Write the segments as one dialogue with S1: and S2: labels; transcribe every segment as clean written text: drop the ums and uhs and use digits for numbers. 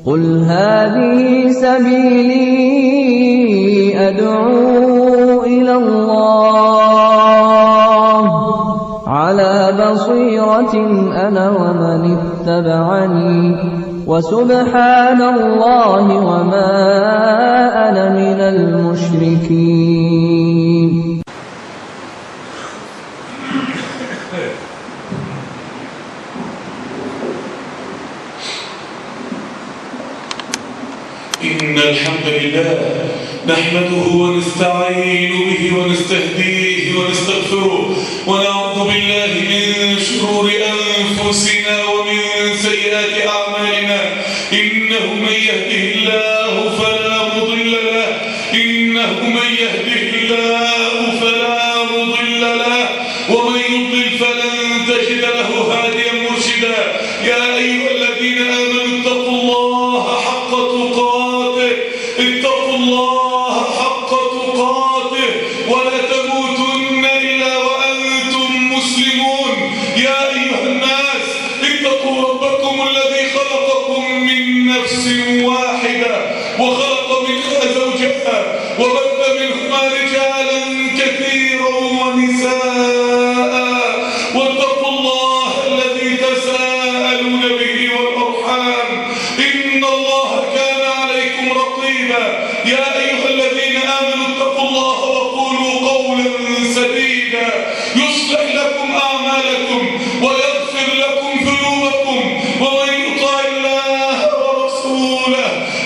S1: قل هذه سبيلي أدعو إلى الله على بصيرة أنا ومن اتبعني وسبحان الله وما أنا من المشركين.
S2: إن الحمد لله نحمده ونستعين به ونستهديه ونستغفره ونعوذ بالله من شرور أنفسنا ومن سيئات أعمالنا. إنه من يهده الله فلا مضل له إنه من يهده الله فلا مضل له ومن يضلل فلن تجد له هاديا مرشدا. يا أيها الذين آمنوا اتقوا الله حق تقاته اتقوا الله حق تقاته ولا تموتن إلا وأنتم مسلمون. يا أيها الناس اتقوا ربكم الذي خلقكم من نفس واحدة وخلق منها زوجها وبث منهما رجالا كثيرا ونساء واتقوا الله الذي تساءلون به والأرحام إن الله كان عليكم رقيبا. يا أيها الذين آمنوا اتقوا الله وقولوا قولا سديدا يصلح لكم أعمالكم ويغفر لكم ذنوبكم ومن يطع الله ورسوله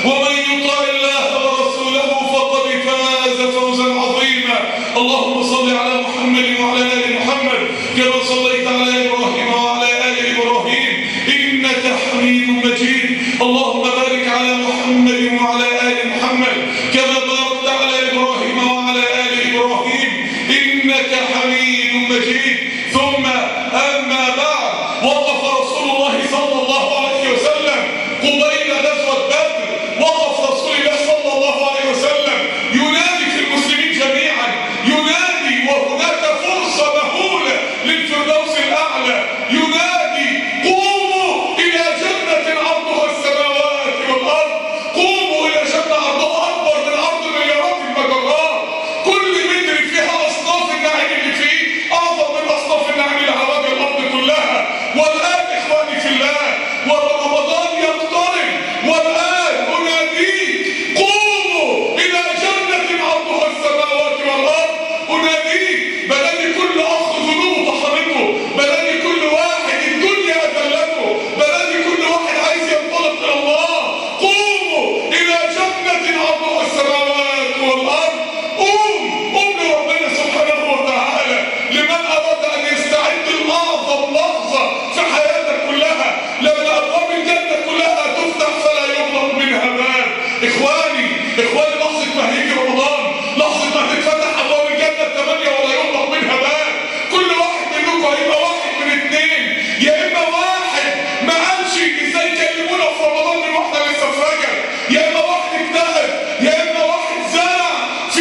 S2: فقد فاز فوزا عظيما. اللهم صل على محمد وعلى آل محمد كما صليت على إبراهيم وعلى آل إبراهيم إنك حميد مجيد. اللهم بارك على محمد وعلى آل محمد كما باركت على إبراهيم وعلى آل إبراهيم إنك حميد مجيد. ثم أما بعد، وقف رسول الله صلى الله عليه وسلم قبيل غزوة بدر، وقف رسول الله صلى الله عليه وسلم ينادي في المسلمين جميعا، ينادي وهناك فرصة مهولة للفردوس الأعلى، ينادي قوموا إلى جنة عرضها السماوات والأرض، قوموا إلى جنة عرضها أكبر من عرض مليارات المجرات، كل متر فيها أصناف النعيم اللي فيه أعظم من أصناف النعيم اللي على وجه الأرض كلها. والآن إخواني في الله ورمضان يقترب، والآن أناديك قوموا إلى جنة عرضها السماوات والأرض. أناديك بلدي كل أخ ذنوبه طحنته، بلدي كل واحد الدنيا أذلته، بلدي كل واحد عايز ينطلق إلى الله. قوموا إلى جنة عرضها السماوات والأرض. قوم لربنا سبحانه وتعالى لمن أراد أن يستعد لأعظم لحظة في حياتك كلها، لما أبواب الجنة كلها تفتح فلا يغلق منها باب. إخواني لحظة ما هيجي رمضان، لحظة ما تتفتح أبواب الجنة 8 ولا يغلق منها باب. كل واحد منكم هيبقى واحد من اتنين، يا إما واحد ما قالش إزاي يكلمونا في رمضان من واحدة لسه في رجب، يا إما واحد اجتهد، يا إما واحد زرع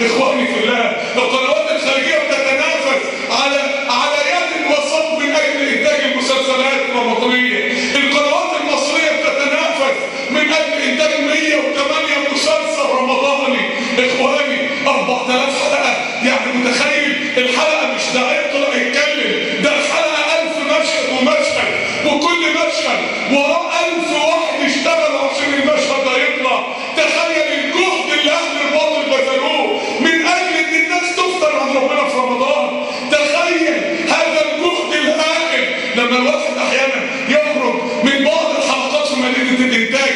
S2: اخواني في الله، القنوات الخارجيه بتتنافس على يد وصف من اجل انتاج المسلسلات الرمضانيه. القنوات المصريه بتتنافس من اجل انتاج 108 مسلسل رمضاني. اخواني 4000 حلقه، يعني متخيل الحلقه مش داعيه طلع يتكلم، ده الحلقه 1000 مشهد ومشهد، وكل مشهد وراه 1000 واحد يشتغلوا عشان المشهد ده يطلع. تخيل الجهد اللي اهل الباطل بذلوه من اجل ان الناس تفطر عن ربنا في رمضان. تخيل هذا الجهد الهائل. لما الواحد احيانا يخرج من بعض الحلقات في مدينه الانتاج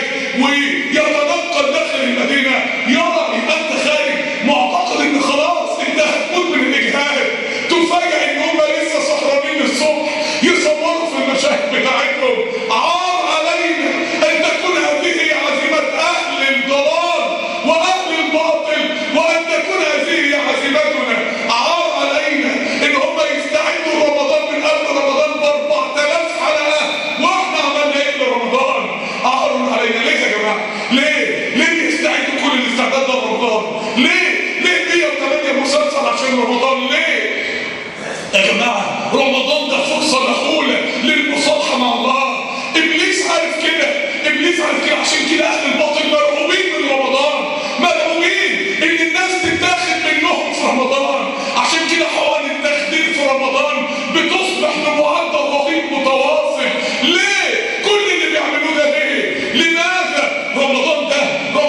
S2: ويتنقل داخل المدينه، يرى يبقى انت خارج معتقد ان خلاص انت هتموت من الاجهاد، تفاجئ ان هم لسه سهرانين الصبح يصوروا في المشاهد بتاعتهم. عار علينا ان تكون هذه هي عزيمه اهل الضلال واهل الباطل، وان تكون هذه هي عزيمتنا. عار علينا ان هم يستعدوا رمضان من قبل رمضان ب 4000 حلقه، واحنا عملنا ايه لرمضان؟ عار علينا. ليه يا جماعه؟ ليه يستعدوا كل الاستعداد لرمضان؟ ليه 108 مسلسل عشان رمضان؟ ليه يا جماعه؟ رمضان ده فرصه مهوله للمصالحه مع الله. ابليس عارف كده، عشان كده اهل الباطل مرعوبين من رمضان، مرعوبين ان الناس تتاخد منهم في رمضان. عشان كده حوالي التخدير في رمضان بتصبح بمعدل رهيب متواصل. ليه كل اللي بيعملوه ده؟ ليه؟ لماذا؟ رمضان ده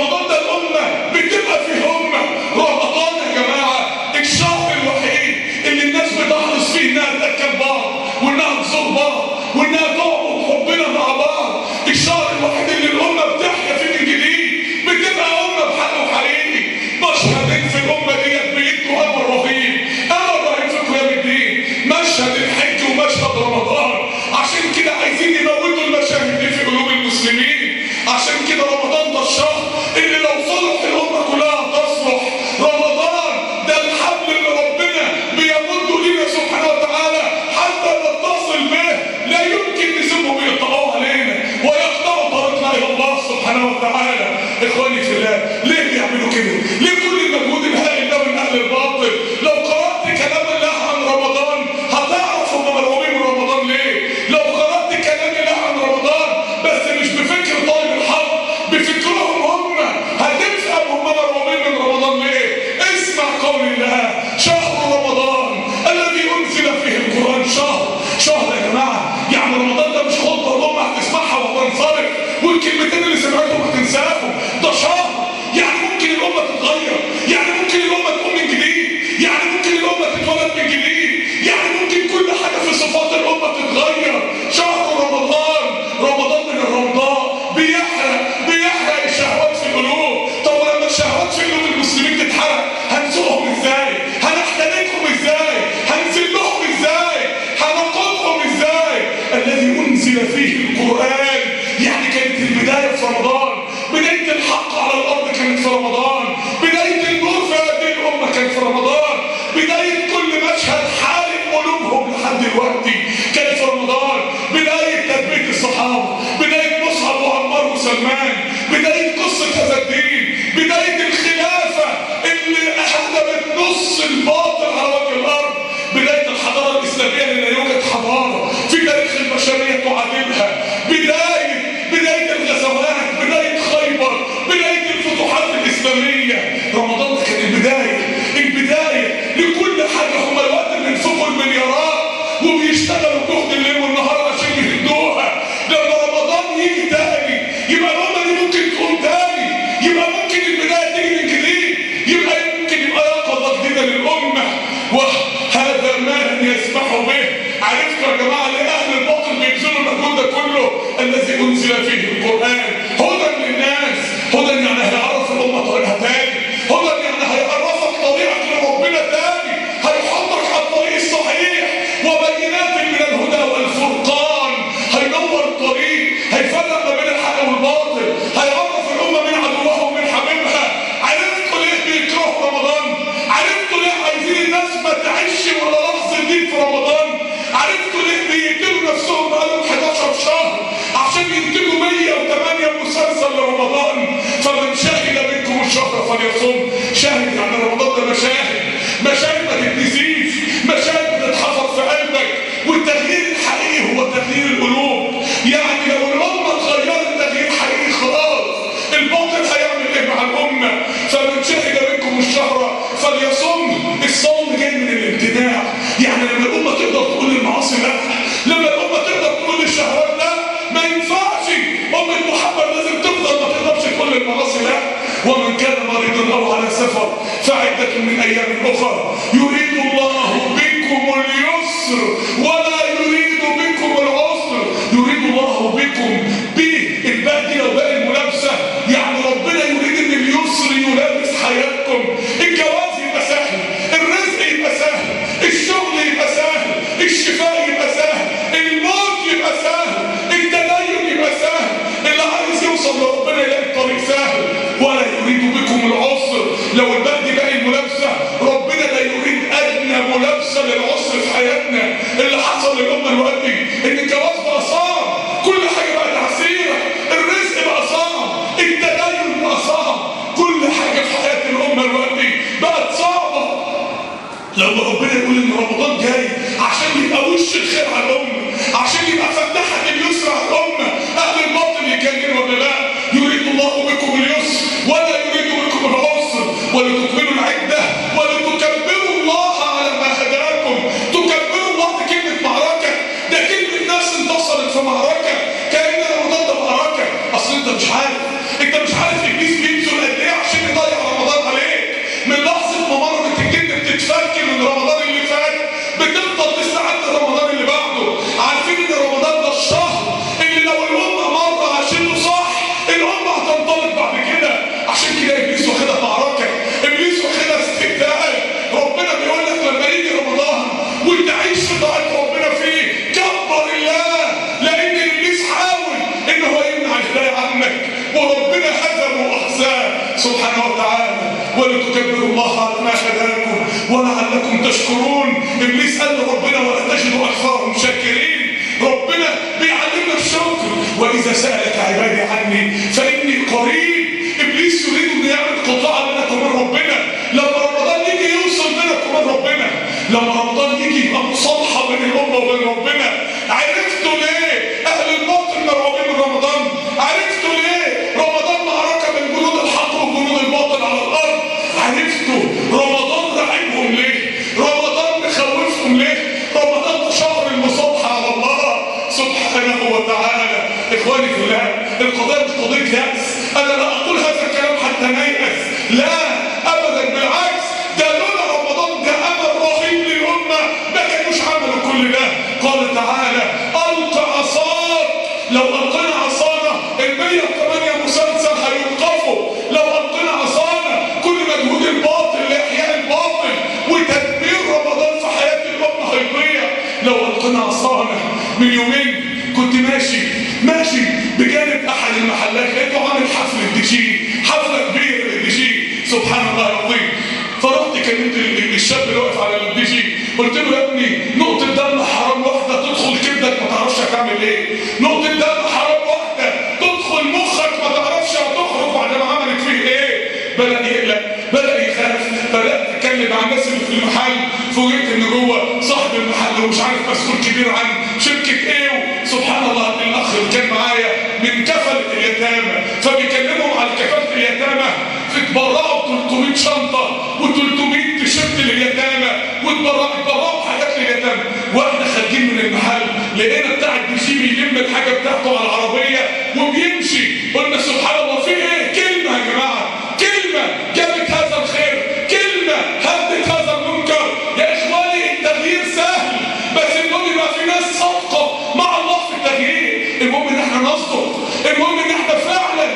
S2: الامه بتبقى في همه. رمضان يا جماعه الشهر الوحيد اللي الناس بتحرص فيه انها تاكل بعض، وانها تزور بعض، وانها تعبد ربنا مع بعض. الشهر الوحيد اللي الامه بتحيا فيه من جديد، بتبقى امه بحق وحقيقي. مشهدين في الامه ديت بيدوا امر رهيب في قيام الدين، مشهد الحج ومشهد رمضان. عشان كده عايزين يموتوا المشاهد دي في قلوب المسلمين. عشان كده رمضان ده الشهر اللي لو صلح الامه كلها تصلح. رمضان ده الحبل اللي ربنا بيمده لنا سبحانه وتعالى حتى نتصل به، لا يمكن نسيبهم يقطعوا علينا ويقطعوا طريقنا الى الله سبحانه وتعالى. اخواني في الله، ليه بيعملوا كده؟ ليه كل المجهود الهائل ده من اهل الباطل؟ لو قرات كلام الله عن رمضان هتعرف هم مرعوبين من رمضان ليه. لو قرات كلام الله عن رمضان بس مش بفكر طالب الحق، بفكرهم هم، هتفهم هم مرعوبين من رمضان ليه. اسمع قول الله: شهر رمضان الذي انزل فيه القران. شهر يا جماعه، يعني رمضان ده مش خطبه الامه هتسمعها وتنصرف والكلمتين اللي سمعتهم هتنساهم. ده شهر يعني ممكن الامه تتغير، يعني ممكن الامه تقوم من جديد، يعني ممكن الامه تتولد من جديد، يعني ممكن كل حاجه في صفات الامه تتغير. شهر رمضان من الرمضاء بيحرق الشهوات في القلوب. طب لما الشهوات في قلوب المسلمين تتحرق هنسوقهم ازاي؟ هنحترقهم ازاي؟ هنذلهم ازاي؟ هنقودهم ازاي؟ الذي انزل فيه القران، يعني كانت البدايه في رمضان، بدايه الحق على الارض كانت في رمضان، بدايه النور في هذه الامه كانت في رمضان، بدايه كل مشهد حارق قلوبهم لحد دلوقتي كان في رمضان، بدايه تثبيت الصحابه، بدايه مصعب وعمار وسلمان، بدايه قصه هذا الدين، بدايه الخلافه اللي هدمت نص الباطل على وجه الارض، بدايه الحضاره الاسلاميه اللي لا يوجد حضاره في تاريخ البشريه تعادلها، بدايه الغزوات، بدايه خيبر، بدايه الفتوحات الاسلاميه. رمضان كان البدايه لكل حاجه. هم الوقت بينفقوا المليارات وبيشتغلوا جهد الليل والنهار عشان يهدوها. لما رمضان يجي تاني يبقى الامه دي ممكن تقوم تاني، يبقى ممكن البدايه تيجي من جديد، يبقى ممكن يبقى يقظه جديده للامه. وهذا ما لم يسمحوا به. عرفتوا يا جماعه ليه اهل الباطل بيبذلوا المجهود ده كله؟ الذي انزل فيه القران هدى للناس. هدى يعني هيعرف الامه طريقها تاني، هدى يعني هيعرفك طريقك لربنا تاني، هيحطك على الطريق الصحيح، وبينات من الهدى والفرقان. هينور الطريق، هيفرق ما بين الحق والباطل، هيعرف الامه من عدوها ومن حبيبها. عرفتوا ليه بيكرهوا رمضان؟ عرفتوا ليه عايزين الناس ما تعيش ولا لحظه دين في رمضان؟ عرفتوا ليه يصوم شاهد. يعني رمضان ده مشاهد ما تتنسيش، مشاهد بتتحفر في قلبك. والتغيير الحقيقي هو تغيير القلوب. يعني لو الامه اتغيرت تغيير حقيقي خلاص الباطل هيعمل ايه مع الامه؟ فمن شهد منكم الشهر فليصم. الصوم جاي من الامتناع. يعني لما الامه تقدر تقول للمعاصي لا، لما الامه تقدر تقول للشهوات لا، ما ينفعش امه محمد لازم تفضل ما تقدرش تقول للمعاصي لا. ومن كان مريضا او على سفر فعدة من ايام اخرى يريد الله بكم اليسر ولا يريد بكم العسر. يريد الله بكم بالباء دي لو باء الملابسه، يعني ربنا يريد ان اليسر يلابس حياتكم. الجواز يبقى سهل، الرزق يبقى سهل، الشغل يبقى سهل، الشفاء يبقى سهل، الموت يبقى سهل، التدين يبقى سهل. اللي عايز يوصل لربنا يلاقي الطريق سهل. ولا يريد بكم العسر. لو الباء دي باء الملابسه، ربنا لا يريد ادنى ملابسه للعسر في حياتنا. اللي حصل للامه دلوقتي ان الجواز بقى صعب، كل حاجه بقت عسيره، الرزق بقى صعب، التدين بقى صعب، كل حاجه في حياه الامه دلوقتي بقت صعبه. لما ربنا يقول ان رمضان جاي عشان يبقى وش الخير على الامه، عشان يبقى فتحه اليسر على الامه، اهل الباطل يتكلموا ولا لا؟ يريد الله بكم اليسر ولا يريد بكم العسر ولتكملوا العده ولتكبروا الله على ما هداكم. تكبروا الله دي كلمه معركه، ده كلمه ناس انتصرت في معركه، كأن رمضان ده معركه. اصل انت مش عارف ابليس بيبذل قد ايه عشان يضيع رمضان عليك. من لحظه ما مرت الجن بتتفك من رمضان اللي فات بتفضل تستعد لرمضان اللي بعده. عارفين ان رمضان ده الشهر اللي لو الامه مره عاشته صح الامه هتنطلق بعد كده. عشان كده ابليس واخدها معركه، ابليس واخدها استهزاء. ربنا بيقول لك لما يجي رمضان وانت عايش في طاعه ربنا فيه كبر الله، لان ابليس حاول ان هو يمنع الهدايه عنك وربنا هزمه واخزاه سبحانه وتعالى. ولتكبروا الله على ما هداكم ولعلكم تشكرون. ابليس قال لربنا ولا تجد اكثرهم شاكرين. ربنا بيعلمنا الشكر. واذا سالك عبادي عني فاني قريب. ابليس يريد ان يعمل قطاع بينك وبين ربنا. لما رمضان يجي يوصل بينك وبين ربنا، لما رمضان يجي يبقى مصالحه بين الامه وبين ربنا. عرفتوا ليه اهل الباطل مرعوبين من رمضان؟ عرفتوا ليه رمضان معركه بين جنود الحق وجنود الباطل على الارض؟ عرفتوا رمضان رعبهم ليه؟ رمضان مخوفهم ليه؟ رمضان ده شهر المصالحه على الله سبحانه وتعالى. اخواني في الله، القضيه مش قضيه يأس. انا لا اقول هذا الكلام حتى نيأس، لا ابدا، بالعكس. ده لولا رمضان ده امل رهيب للامه ما كانوش عملوا كل ده. قال تعالى الق عصاك. لو القينا عصانا ال108 مسلسل هيوقفوا. لو القينا عصانا كل مجهود الباطل لاحياء الباطل وتدمير رمضان في حياه الامه هيضيع. لو القينا عصانا. من يومين كنت ماشي بجانب احد المحلات، لقيته عامل حفل الدي، حفله كبيره للدي، سبحان الله العظيم. فرحت كلمت الشاب اللي واقف على الدي، قلت له يا ابني نقطه دم حرام واحده تدخل كبدك ما تعرفش هتعمل ايه، نقطه دم حرام واحده تدخل مخك ما تعرفش هتخرج بعد ما عملت فيه ايه. بدا يقلق، بدا يخاف، بدات اتكلم مع الناس اللي في المحل. فوجئت ان جوه صاحب المحل ومش عارف مسؤول كبير عن شركه ايه. سبحان الله الاخ اللي كان معايا من كفله اليتامى، فبيكلمهم على كفاله اليتامى. اتبرعوا ب300 شنطه و300 تيشيرت لليتامى، واتبرعوا بحاجات لليتامى. واحنا خارجين من المحل لقينا بتاع الدي بيلم الحاجه بتاعته على العربيه وبيمشي. قلنا سبحان الله في ايه؟ كلمه يا جماعه، كلمه جابت هذا الخير، كلمه هدت هذا المنكر. يا اخواني التغيير سهل، بس المهم يبقى في ناس صادقه مع الله في التغيير. المهم ان احنا نصدق، المهم ان احنا فعلا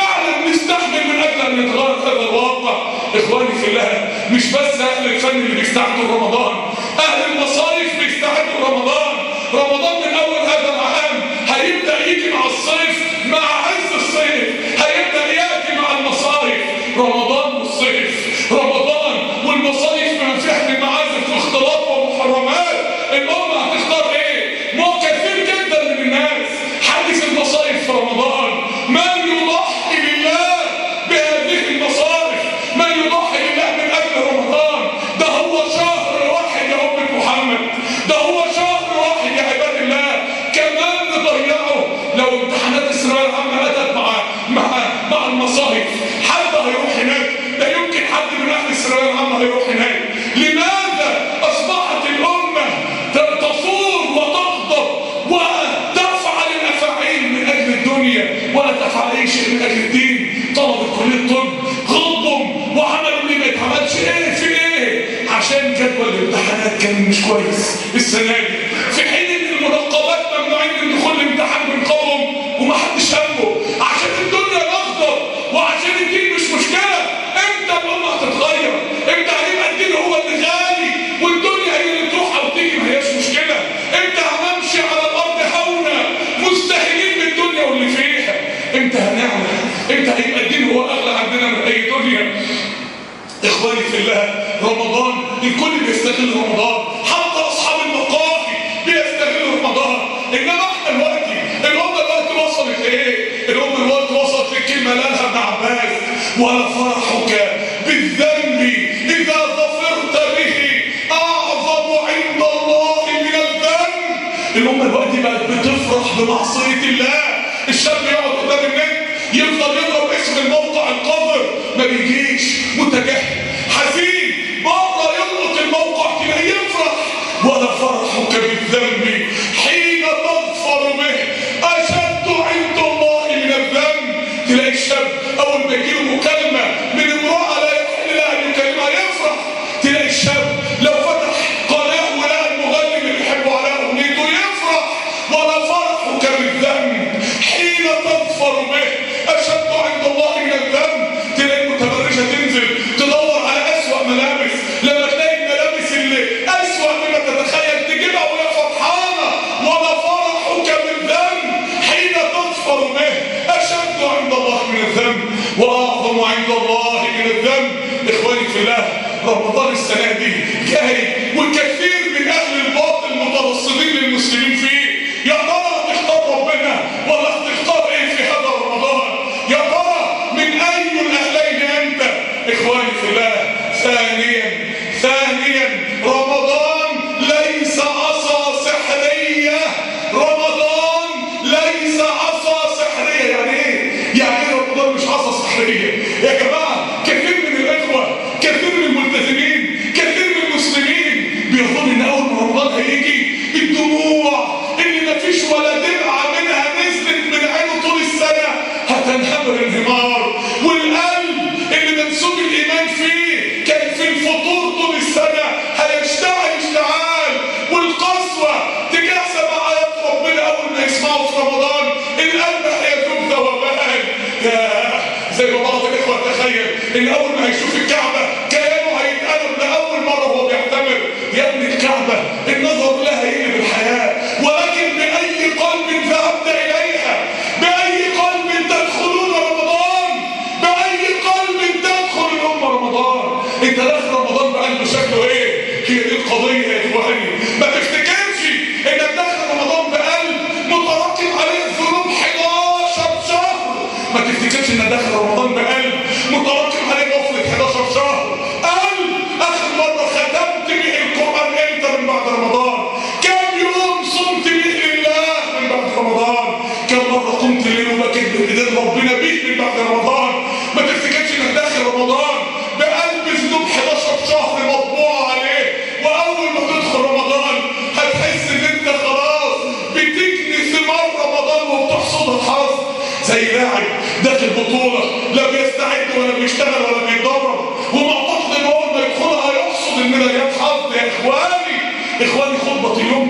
S2: نستحمل من اجل ان يتغير هذا الواقع. اخواني في الله، مش بس اهل الفن اللي بيستعدوا لرمضان، اهل المصايف بيستعدوا لرمضان. رمضان من اول هذا العام هيبدا يجي مع الصيف، مع عز الصيف هيبدا ياتي مع المصايف. رمضان والصيف، رمضان والمصايف بما فيها من معازف واختلاط ومحرمات. الامه هتختار ايه؟ ما كثير جدا من الناس حدث المصايف في رمضان. من يضحي لله بهذه المصائف، من اتعملش ايه في ايه؟ عشان جدول الامتحانات كان مش كويس السنه دي، في حين ان المنقبات ممنوعين من دخول الامتحان من قوم ومحدش همه، عشان الدنيا نخضر وعشان الدين مش مشكله. امتى الامه هتتغير؟ امتى هيبقى الدين هو اللي غالي والدنيا هي اللي تروح او تيجي ما هياش مشكله؟ امتى هنمشي على الارض هونه مستهينين بالدنيا واللي فيها؟ امتى هنعمل؟ امتى هيبقى الدين هو اغلى عندنا من اي دنيا؟ اخواني في الله، رمضان الكل بيستغل رمضان، حتى اصحاب المقاهي بيستغلوا رمضان. انما احنا دلوقتي الامه دلوقتي وصلت ايه؟ الامه دلوقتي وصلت للكلمه اللي قالها ابن عباس: ولا فرحك بالذنب اذا ظفرت به اعظم عند الله من الذنب. الامه دلوقتي بقت بتفرح بمعصيه الله. الشاب يقعد قدام النت يفضل يضرب اسم الموقع القذر ما بيجيش، متجاهل حزين، بره يلقط الموقع تلاقيه يفرح. ولا فرحك بالذنب حين تظفر به اشد عند الله من الذنب. تلاقي الشاب اول ما يجيله مكالمه من امراه لا يحل لها ان يكلمها يفرح. تلاقي الشاب لو فتح قناه ولقى المغني اللي بيحبه على اغنيته يفرح. ولا فرحك بالذنب حين تظفر به اشد عند الله من الذنب. تلاقي المتبرجه تنزل تدور على اسوأ ملابس، لما تلاقي الملابس اللي اسوأ مما تتخيل تجيبها وهي فرحانه. ولا فرحك بالذنب حين تظفر به اشد عند الله من الذنب واعظم عند الله من الذنب. اخواني في الله، رمضان السنه دي جاي والكثير من اهل الباطل مترصدين للمسلمين فيه. يا ترى تختار ربنا ولا تختار ايه في هذا رمضان؟ يا ترى من اي الاهلين انت؟ اخواني في الله، ثانيا رمضان ليس عصا سحريه. رمضان ليس عصا سحريه. يعني ايه؟ يعني ايه رمضان مش عصا سحريه؟ يا جماعه كثير من الاخوه، كثير من الملتزمين، كثير من المسلمين بيظن ان اول ما رمضان هيجي الدموع اللي مفيش ولا دمعه منها نزلت من عينه طول السنه هتنهمر انهمار، والقلب اللي منسوب الايمان فيه كان في الفطور طول السنه هيشتعل اشتعال، والقسوه تجاه سماعات ربنا اول ما يسمعوا في رمضان القلب هيذوب ذوبان. زي ما بعض الاخوه تخيل ان اول ما هيشوف الكعبه كيانه هيتقلب لاول مره وهو بيعتمر. يا ابن الكعبه النظر لها يقلب الحياه، ولكن باي قلب ذهبت اليها؟ باي قلب تدخلون رمضان؟ باي قلب تدخل الامه رمضان؟ انت داخل رمضان بقلب شكله ايه؟ هي دي القضيه يا اخواني. ما تفتكرش انك داخل رمضان بقلب متراكم عليه الذنوب 11 شهر. ما تفتكرش انك داخل رمضان بقلب متراكم عليه غفله 11 شهر. قلب اخر مره ختمت به القران امتى من بعد رمضان؟ كم يوم صمت به لله من بعد رمضان؟ كم مره قمت الليل وبكيت باذن ربنا به من بعد رمضان؟ ما تفتكرش انك داخل رمضان بقلب ذنوب 11 شهر مطبوع عليه، واول ما تدخل رمضان هتحس ان انت خلاص بتجني ثمار رمضان وبتحصدها حظ. زي لاعب داخل بطوله لا بيستعد ولا بيشتغل ولا بيتدرب ومعتقد ان اول ما يدخلها هيحصد الميداليات حظ. يا اخواني خطبه اليوم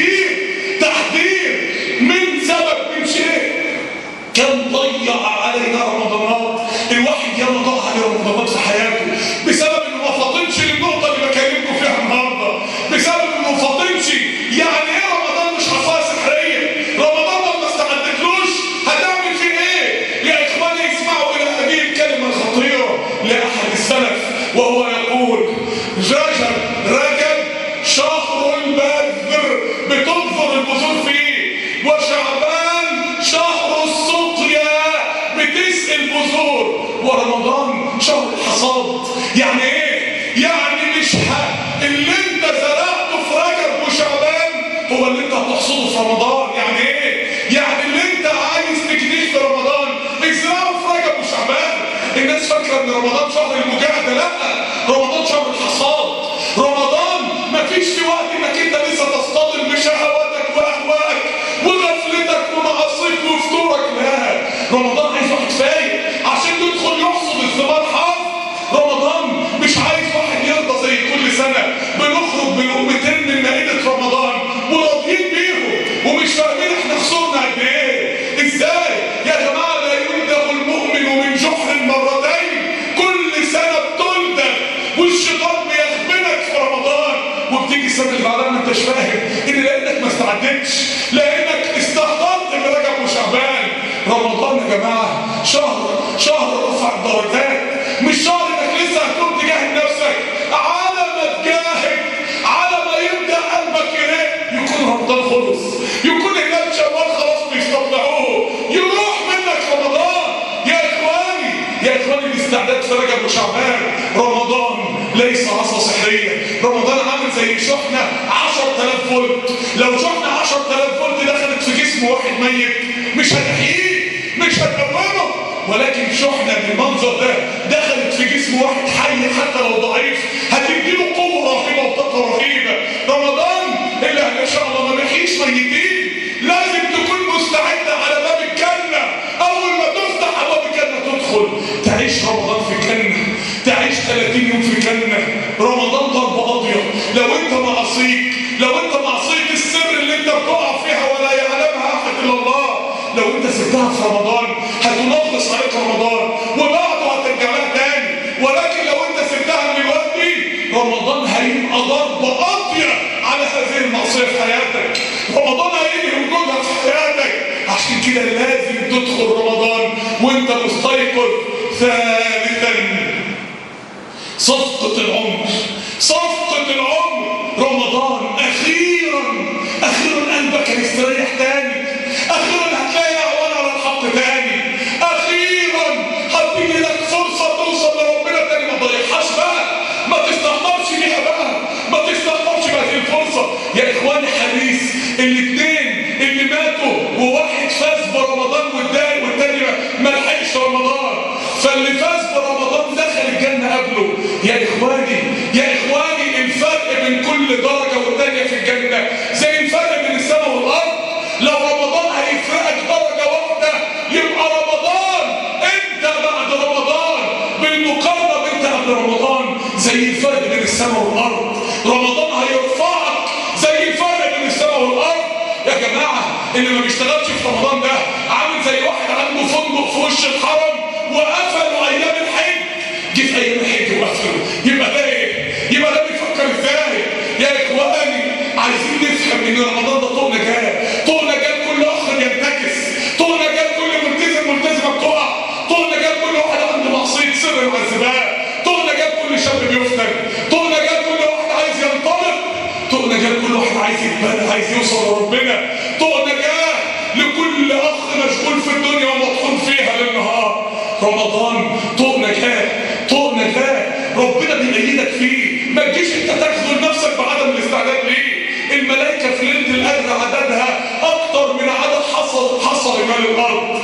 S2: تحذير من سبب من شيء كم ضيع علينا رمضانات. الواحد ياما ضاع عليه رمضانات في حياته بسبب انه ما فاطنش للنقطه اللي بكلمكم فيها النهارده، بسبب انه ما فاطنش. يعني ايه رمضان مش عصايه سحريه؟ رمضان لو ما استعدتلوش هتعمل فيه ايه؟ يا اخواني اسمعوا الى هذه الكلمه الخطيره لاحد السلف وهو يقول: رجب شهر البذر بتنظر البذور فيه، وشعبان شهر السقيا بتسقي البذور، ورمضان شهر الحصاد. يعني ايه؟ يعني مش اللي انت زرعته في رجب وشعبان هو اللي انت هتحصده في رمضان. يعني ايه؟ يعني اللي انت عايز تجنيه في رمضان ازرعه في رجب وشعبان. الناس فاكره ان رمضان شهر المجاهده، لا، رمضان شهر الحصاد. رمضان مفيش في وقت انك انت لسه تصطدم بشهواتك واهوائك وغفلتك ومعاصيك وفطورك، لا، رمضان عايز واحد فايق عشان يدخل يحصد الثمار حظ. رمضان مش انتش فاهم ان لانك ما استعدتش، لانك استهترت برجب وشعبان. رمضان يا جماعه شهر رفع الدرجات، مش شهر انك لسه هتكون تجاهد نفسك. على ما تجاهد، على ما يبدا قلبك يرق، يكون رمضان خلص، يكون هلال شوال خلاص بيستطلعوه، يروح منك رمضان. يا اخواني الاستعداد في رجب وشعبان. رمضان ليس عصا سحريه، رمضان عامل زي شحنه 10000 فولت. لو شحنه 10000 فولت دخلت في جسم واحد ميت مش هتحييه، مش هتقومه، ولكن شحنه بالمنظر ده دخلت في جسم واحد حي حتى لو ضعيف هتديله قوه رهيبه وطاقه رهيبه. رمضان اللي ان شاء الله ما بيحييش ميتين، لازم تكون مستعد على باب الجنه. اول ما تفتح ابواب الجنه تدخل تعيش رمضان في الجنه، تعيش 30 يوم في الجنه. رمضان ضربه قاضيه. لو انت معصيك السر اللي انت بتقع فيها ولا يعلمها احد الا الله، لو انت سبتها في رمضان هتنغص عليك رمضان وبعده هترجع لها تاني. ولكن لو انت سبتها من دلوقتي رمضان هيبقى ضربه قاضيه على هذه المعصيه في حياتك. رمضان هينهي وجودها في حياتك. عشان كده لازم تدخل رمضان وانت مستيقظ. ثالثا صفقة العمر. رمضان اخيرا قلبك هيستريح تاني، اخيرا هتلاقي اعوان على الحق تاني، اخيرا هتيجي لك فرصة توصل لربنا تاني. ما تضيعهاش بقى، ما تستهترش بيها بقى، ما تستهترش بهذه الفرصة. يا اخواني حديث الاثنين اللي ماتوا وواحد فاز برمضان والتاني ما لحقش رمضان، فاللي فاز برمضان دخل الجنة قبله. يا اخواني الفرق بين كل درجة والتانية في الجنة زي الفرق بين السماء والارض. لو رمضان هيفرقك درجة واحدة يبقى رمضان انت بعد رمضان بالمقارنة بنت قبل رمضان زي الفرق بين السماء والارض. رمضان هيرفعك زي الفرق بين السماء والارض. يا جماعة اللي ما بيشتغلش في رمضان ده عامل زي واحد عنده فندق في وش الحرم وقفلوا ايام الحج. جه في ايام الحج وقفلوا، يبقى ده ايه؟ يبقى ده بيفكر ازاي؟ يا اخواني عايزين نفهم ان رمضان ده طوق نجاة كل اخ ينتكس، طوق نجاة كل ملتزمه بتقع، طوق نجاة كل واحد عنده معصيه سر العذاب، طوق نجاة كل شاب بيفتن، طوق نجاة كل واحد عايز ينطلق، طوق نجاة كل واحد عايز يتبنى، عايز يوصل لربنا، طوق نجاة لكل اخ مشغول في الدنيا ومطحون فيها للنهار. رمضان طوق نجاة ربنا بيأيدك فيه. ما تجيش انت تخذل نفسك بعدم الاستعداد ليه. الملائكه في ليله القدر عددها اكتر من عدد حصى رمال الارض.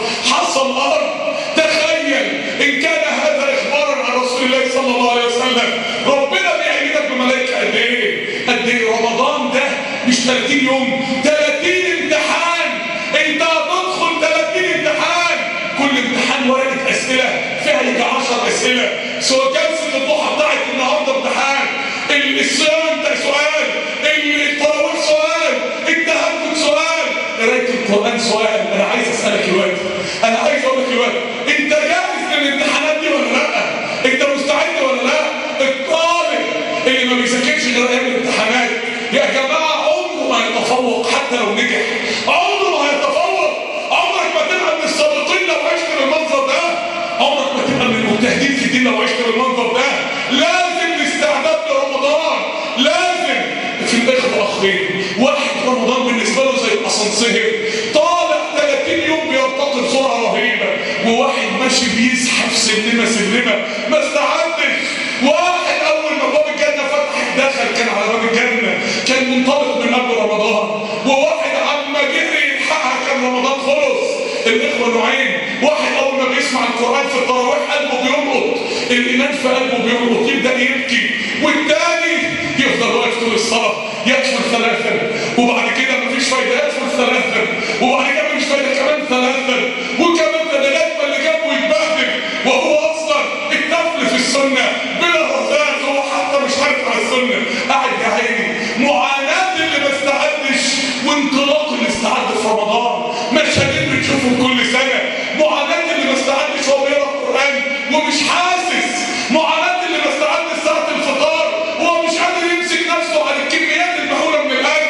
S2: تخيل ان كان هذا اخبارا عن رسول الله صلى الله عليه وسلم، ربنا بيأيدك بملائكه قد ايه. رمضان ده مش 30 يوم، 30 امتحان. انت هتدخل 30 امتحان، كل امتحان ورقه اسئله فيها يجي 10 اسئله. سواء جلسه الضحى بتاعت النهارده امتحان، الصيام ده سؤال، التراويح سؤال، التهجد سؤال، قرايه القران سؤال. انا عايز اسالك دلوقتي، انا عايز اقول لك دلوقتي، انت جاهز للامتحانات دي ولا لا؟ انت مستعد ولا لا؟ الطالب اللي ما بيذاكرش غير ايام الامتحانات يا جماعه عمره ما يتفوق. حتى لو نجح عمره ما هيتفوق. عمرك ما تبقى من السابقين لو عشت بالمنظر ده، عمرك ما تبقى من المجتهدين في الدين لو عشت بالمنظر ده. لازم الاستعداد لرمضان، لازم. في الاخر اخرين واحد رمضان بالنسبه له زي الاسانسير طالع 30 يوم بيرتقي بسرعه رهيبه، وواحد ماشي بيزحف سلمه ما استعدش. واحد اول ما باب الجنه فتح دخل كان على باب الجنه، كان منطلق من قبل رمضان، وواحد عما جري يلحقها كان رمضان خلص. الاخوه نوعين، واحد اول ما بيسمع القران في التراويح قلبه بينقط، الايمان في قلبه بينقط يبدا يبكي، والتاني يفضل واقف طول الصلاه يكفر 3 وبعد كده مفيش فايده يكفر 3 وبعد كده مفيش فايده كمان 3 وكمان لغايه اللي جنبه يتبهدل وهو اصلا الطفل في السنه بلا رذاذ، هو حتى مش عارف على السنه قاعد يا عيني. معاناه اللي ما استعدش وانطلاق اللي استعد في رمضان، مشاهدين بتشوفهم كل سنه. معاناه اللي ما استعدش وهو بيقرا القران ومش حاسس، معاناه اللي ما استعدش ساعه الفطار وهو مش قادر يمسك نفسه على الكميات المهوله من الاكل.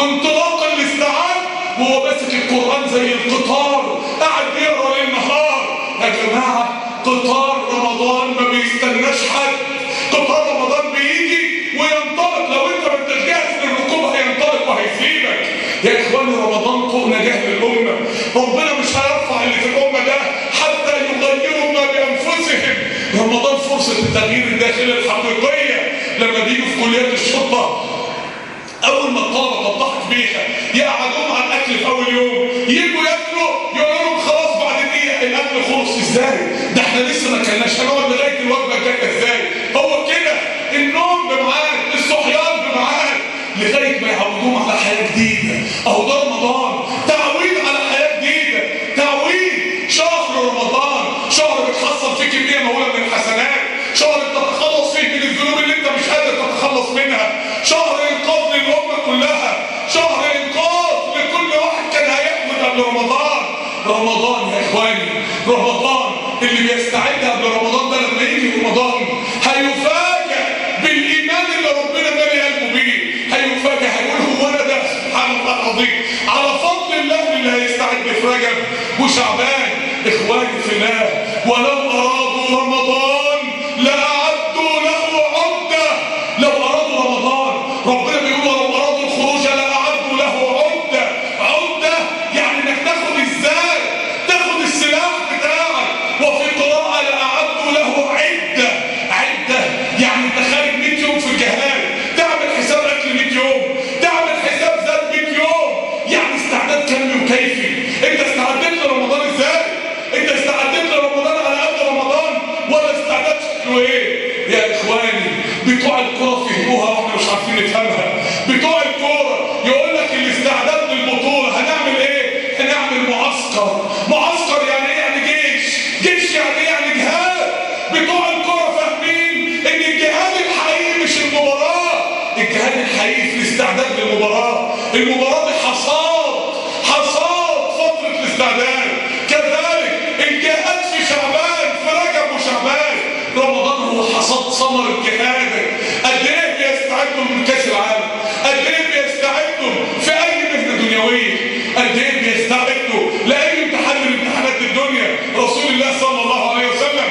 S2: وانطلاق الاستيعاب وهو ماسك القرآن زي القطار قاعد بيقرا ليل نهار. يا جماعة قطار رمضان ما بيستناش حد، قطار رمضان بيجي وينطلق، لو انت ما انتش جاهز للركوب هينطلق وهيسيبك. يا اخواني رمضان طوق نجاح للأمة، ربنا مش هيرفع اللي في الأمة ده حتى يغيروا ما بأنفسهم. رمضان فرصة التغيير الداخلي الحقيقية. لما بيجوا في كليات الشرطة أول ما الطلبة تضحك بيها يقعدوهم على الأكل في أول يوم، يجوا ياكلوا يقولوا لهم خلاص بعد دقيقة الأكل خلص. إزاي؟ ده إحنا لسه ما كلناش، هنقعد لغاية الوجبة الجاية إزاي؟ هو كده النوم بميعاد، الصحيان بميعاد، لغاية ما يعودوهم على حياة جديدة. أهو ده رمضان، تعويد على حياة جديدة، تعويد. شهر رمضان شهر بتحصل فيه كمية مهولة من الحسنات، شهر تتخلص فيه من الذنوب اللي انت مش قادر تتخلص منها، شهر انقاذ للأمة كلها، شهر انقاذ لكل واحد كان هيحمد قبل رمضان. رمضان يا اخواني، رمضان اللي بيستعد قبل رمضان ده لما يجي رمضان هيفاجئ بالإيمان اللي ربنا مالي قلبه بيه، هيفاجئ هيقول هو انا ده سبحان الله العظيم على فضل الله اللي هيستعد في رجب وشعبان. اخواني في الله، ولو ارادوا رمضان لأعدوا له عدة. لو ارادوا رمضان ربنا بيقول ولو ارادوا الخروج لأعدوا له عدة. عدة يعني انك تاخد ازاي، تاخد السلاح بتاعك. وفي قراءة لأعدوا له عدة. عدة يعني انت خارج 100 يوم في الجهاد، تعمل حساب اكل 100 يوم، تعمل حساب زاد 100 يوم، يعني استعداد كامل وكيفي. انت استعدت لرمضان ازاي؟ انت استعدت لرمضان على قد رمضان ولا استعدت شكله ايه؟ يا اخواني بتوع الكوره فهموها واحنا مش عارفين نفهمها. بتوع الكوره يقول لك الاستعداد للبطوله هنعمل ايه؟ هنعمل معسكر. معسكر يعني ايه؟ يعني جيش. جيش يعني ايه؟ يعني جهاد. بتوع الكوره فاهمين ان الجهاد الحقيقي مش المباراه، الجهاد الحقيقي في الاستعداد للمباراه. المباراه دي حصاد، حصاد فتره الاستعداد. كذلك الجهاد في شعبان، في رجب وشعبان. رمضان هو حصاد ثمرة جهادك. قد ايه بيستعدوا من كاس العالم، قد ايه بيستعدوا في اي مهنه دنيويه، قد ايه بيستعدوا لاي امتحان من امتحانات الدنيا. رسول الله صلى الله عليه وسلم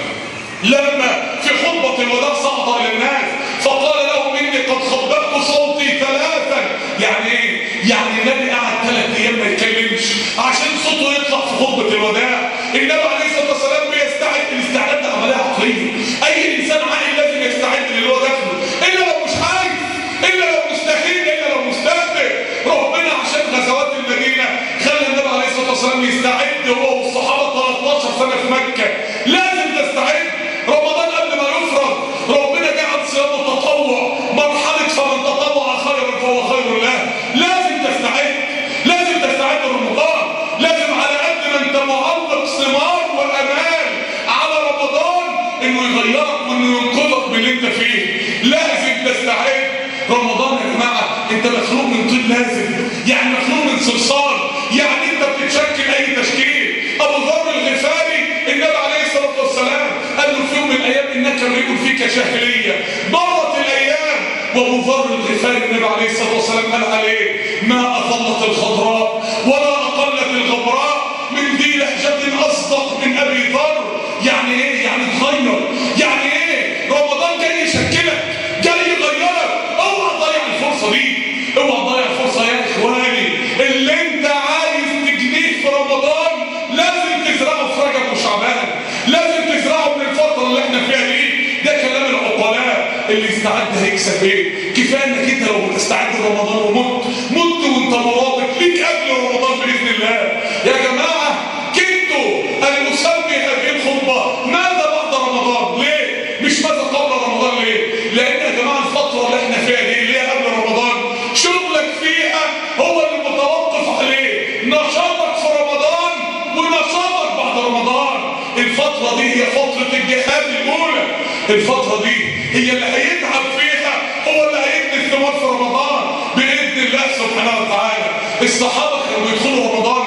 S2: لما في خطبه الوداع صعد الى الناس فقال لهم اني قد خبرت صوتي ثلاثا. يعني ايه؟ يعني النبي قعد 3 ايام ما يتكلمش عشان صوته يطلع في خطبه الوداع. النبي عليه الصلاه والسلام بيستعد. الاستعداد ده عمليه عقليه، اي انسان عاقل لازم يستعد للي هو داخله، الا لو مش عايز، الا لو مستحيل، الا لو مستهتر. ربنا عشان غزوات المدينه خلى النبي عليه الصلاه والسلام يستعد هو والصحابه 13 سنه في مكه. لازم تستعد. رمضان قبل ما يفرض ربنا جعل صيام التطوع مرحله، فمن تطوع خيرا فهو خير له. لازم تستعد، لازم تستعد لرمضان. لازم على قد ما انت معلق ثمار وامان على رمضان انه يغيرك وانه ينقذك باللي انت فيه، لازم تستعد. رمضان يا جماعه انت مخلوق من طين لازم، يعني مخلوق من صلصال، يعني انت بتتشكل اي تشكيل. ابو ذر الغفاري النبي عليه الصلاه والسلام قال له في يوم من الايام انك امرئ فيك جاهليه. مرت الايام وابو ذر الغفاري النبي عليه الصلاه والسلام قال عليه ما اظلت الخضراء ولا اقلت الغبراء من ذي لهجه اصدق من ابي ذر. يعني ايه؟ يعني تغير. يعني ايه؟ رمضان جاي يشكلك، جاي يغيرك. اوعى تضيع الفرصه دي، اوعى تضيع الفرصه يا اخواني. اللي انت عايز تجنيه في رمضان لازم تزرعه في رجب وشعبان، لازم تزرعه من الفتره اللي احنا فيها دي. ده كلام العقلاء. اللي استعد هيكسب ايه؟ كفايه انك انت لو بتستعد لرمضان ومت وانت مرابط ليك قبل رمضان باذن الله. يا جماعه كنتوا المسمي هذه الخطبه ماذا بعد رمضان؟ ليه؟ مش ماذا قبل رمضان؟ ليه؟ لان يا جماعه الفتره اللي احنا فيها دي اللي هي قبل رمضان شغلك فيها هو اللي متوقف عليه نشاطك في رمضان ونشاطك بعد رمضان. الفتره دي هي فتره الجهاد الاولى. الفتره دي هي اللي هيتعب فيها، هو اللي هيبني الثمار في رمضان باذن الله سبحانه وتعالى. الصحابه كانوا بيدخلوا رمضان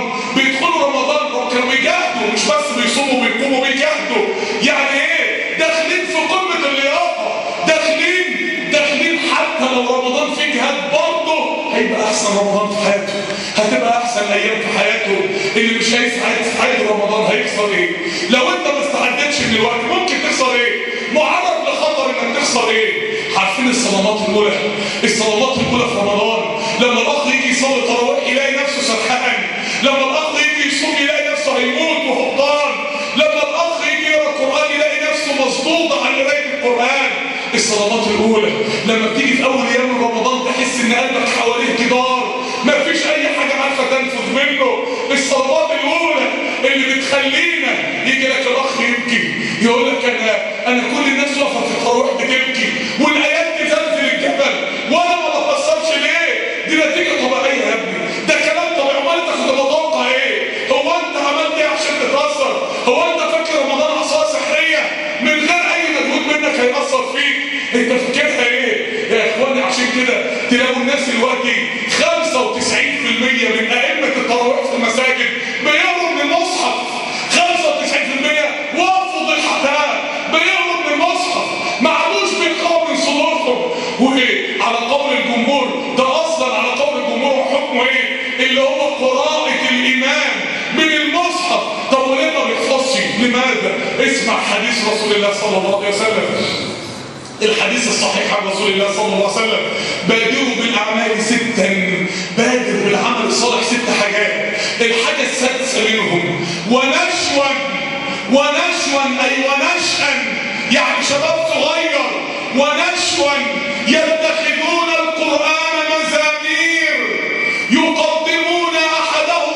S2: كانوا بيجاهدوا، مش بس بيصوموا بيقوموا بيجاهدوا. يعني ايه؟ داخلين في قمه اللياقه، داخلين حتى لو رمضان فيه جهاد برضه هيبقى احسن رمضان في حياته، هتبقى احسن ايام في حياته. اللي مش هيسعد رمضان هيخسر ايه؟ لو انت ما استعدتش من الوقت ممكن تخسر ايه؟ معرض لخطر انك تخسر ايه؟ عارفين الصدمات الاولى في رمضان، لما الاخ يجي يصلي تراويح يلاقي نفسه سرحان، لما الاخ يجي يصوم يلاقي نفسه هيموت وهبطان، لما الاخ يجي يقرا القران يلاقي نفسه مصدود عن قرايه القران. الصدمات الاولى لما بتيجي في اول ايام رمضان تحس ان قلبك حواليه جدار مفيش اي حاجه عارفه تنفذ منه. الصدمات الاولى اللي بتخلينا يجي لك الاخ يبكي يقول لك انا كل الناس واقفه في التراويح بتبكي والايات تزلزل الجبل وانا ما بتاثرش ليه؟ دي نتيجه طبيعيه يا ابني، ده كلام طبيعي. امال انت كنت متوقع ايه؟ هو انت عملت ايه عشان تتاثر؟ هو انت فاكر رمضان عصا سحريه من غير اي مجهود منك هيأثر فيك؟ انت فاكرها ايه؟ يا اخواني عشان كده تلاقوا الناس دلوقتي 95% من ائمه التراويح في المساجد بيقروا من المصحف، 95% وقفوا الحكام بيقروا من المصحف، ما عادوش بيقرأوا من صدورهم. وايه؟ على قول الجمهور، ده اصلا على قول الجمهور حكمه ايه؟ اللي هو قراءة الامام من المصحف. طب وليه ما بيحفظش؟ لماذا؟ اسمع حديث رسول الله صلى الله عليه وسلم، الحديث الصحيح عن رسول الله صلى الله عليه وسلم: بادروا بالاعمال ستا، بادر بالعمل الصالح 6 حاجات. الحاجه السادسه منهم ونشوا اي ونشأا، يعني شباب صغير، ونشوا يتخذون القرآن مزامير يقدمون احدهم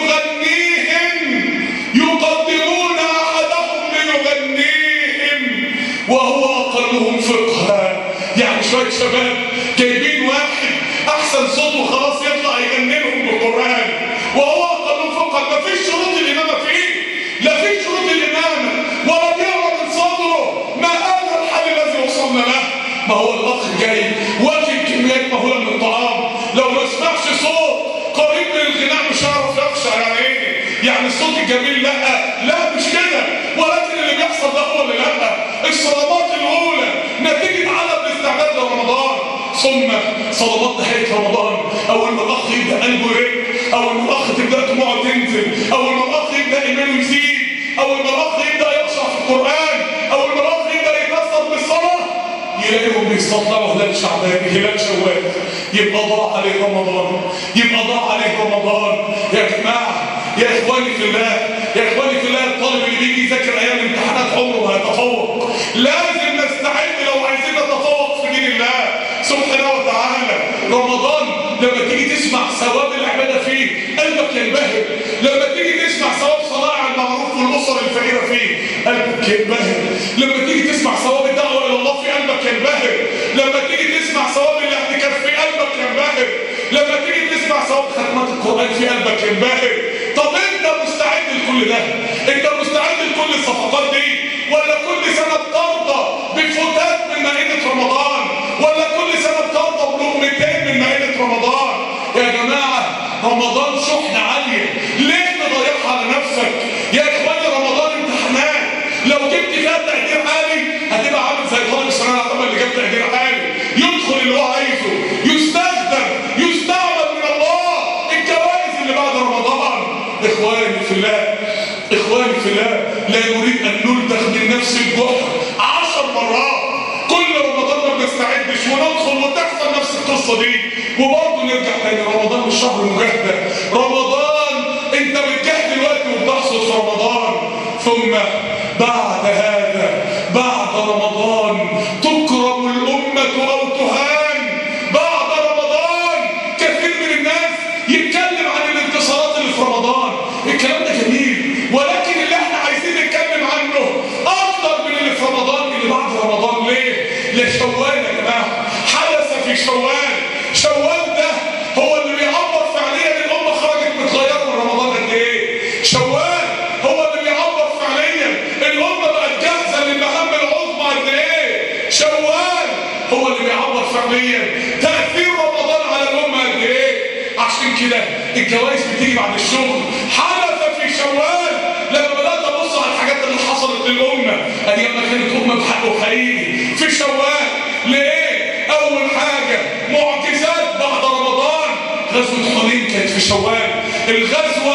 S2: ليغنيهم وهو اقلهم فقها. يعني شويه شباب جايبين واحد احسن صوت وخلاص يطلع يغنيهم بالقران وهو اقلهم فقها. مفيش شروط الامامه فيه، لا في شروط الامامه ولا بيقرا من صدره. ما هذا الحل الذي وصلنا له؟ ما هو الاخ جاي واكل كميات مهوله من الطعام، لو ما سمعش صوت قريب من الغناء مش هيعرف يخشع. يعني ايه؟ يعني الصوت الجميل لا مش كده، ولكن اللي بيحصل ده هو اللي لا. الصدمات الاولى نتيجه عدم الاستعداد لرمضان، ثم صدمات نهايه رمضان. اول ما الاخ يبدا قلبه يرق، اول ما الاخ تبدا دموعه تنزل، اول ما الاخ يبدا ايمانه يزيد، اول ما الاخ يبدا يقشع في القران، اول ما الاخ يبدا يتاثر بالصلاه، يلاقيهم بيستطلعوا هلال شعبان، هلال شوال، يبقى ضاع عليه رمضان، يبقى ضاع عليه رمضان. يا جماعه، يا اخواني في الله، يا اخواني في الله، الطالب اللي بيجي يذاكر ايام الامتحانات عمره ما هيتفوق. لازم نستعد لو عايزين نتفوق في دين الله سبحانه وتعالى. رمضان لما تيجي تسمع ثواب العباده فيه قلبك ينبهر، لما تيجي تسمع ثواب صنائع المعروف والاسر الفقيره فيه قلبك ينبهر، لما تيجي تسمع ثواب الدعوه الى الله في قلبك ينبهر، لما تيجي تسمع ثواب الاعتكاف في قلبك ينبهر، لما تيجي تسمع ثواب ختمات القران في قلبك ينبهر. طب انت مستعد لكل ده؟ انت مستعد لكل الصفقات دي؟ ولا كل سنه بترضى بفتات من مائده رمضان؟ ولا كل سنه بترضى بلقمتين من مائده رمضان؟ يا جماعه، رمضان شحنه عاليه، ليه تضيعها على نفسك؟ يا اخواني، رمضان امتحانات، لو جبت فيها تقدير عالي هتبقى عامل زي طالب الثانويه العامه اللي جاب تقدير عالي، يدخل اللي هو عايزه، يستعمل من الله الجوائز اللي بعد رمضان. اخواني في الله، اخواني في الله، لا نريد ان نلدغ من نفس الجحر 10 مرات. كل رمضان ما بنستعدش وندخل وتحصل نفس القصه دي، وبرضه نرجع تاني. رمضان مش شهر مجاهده، رمضان انت بتجاهد دلوقتي وبتحصل في رمضان. ثم بعد هذا، بعد رمضان تكرم الامه او تهان. بعد رمضان كثير من الناس يتكلم عن الانتصارات اللي في رمضان، الكلام ده جميل، ولكن اللي احنا عايزين نتكلم عنه اكتر من اللي في رمضان اللي بعد رمضان. ليه؟ لشوال يا جماعه، حدث في شوال. شوال ده هو اللي بيعبر فعليا الامه خرجت متغيره من رمضان قد ايه. شوال هو اللي بيعبر فعليا الامه بقت جاهزه للمهام العظمى قد ايه. شوال هو اللي بيعبر فعليا تاثير رمضان على الامه قد ايه. عشان كده الجوائز بتيجي بعد الشغل. حدث في شوال لما بدات ابص على الحاجات اللي حصلت للامه ايام ما كانت امه بحق حقيقي في شوال. ليه؟ اول حاجه معجزات بعد رمضان. غزوة حنين كانت في شوال. الغزوة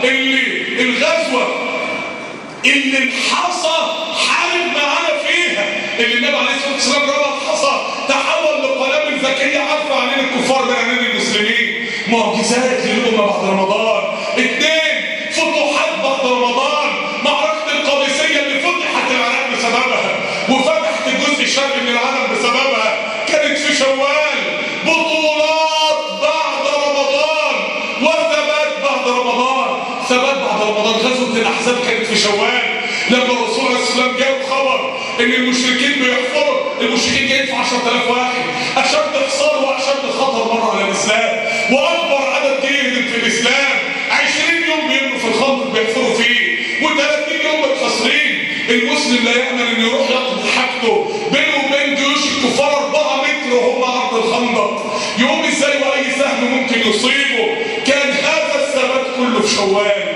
S2: اللي الحصى حارب معانا فيها، اللي النبي عليه الصلاة والسلام رمى الحصى تحول لقنابل ذكية عارفة عنين الكفار من عنين المسلمين. معجزات للأمة بعد رمضان. 2 فتوحات بعد رمضان. معركة القادسية اللي فتحت العراق بسببها وفتحت الجزء الشرقي من العالم بسببها كانت في شوال. بطولات بعد رمضان وثبات بعد رمضان. ثبات بعد رمضان. غزوة الأحزاب كانت في شوال لما الرسول عليه الصلاة والسلام جاء خبر ان المشركين بيحفروا، المشركين جايين في 10,000 واحد، اشد حصار واشد خطر مر على الاسلام واكبر عدد جيد في الاسلام. 20 يوم بيبنوا في الخندق بيحفروا فيه و30 يوم متحصرين. المسلم لا يامن انه يروح ياخد حاجته بينه وبين جيوش الكفار 4 متر وهم عرض الخندق، يقوم ازاي واي سهم ممكن يصيبه. كان هذا الثبات كله في شوال.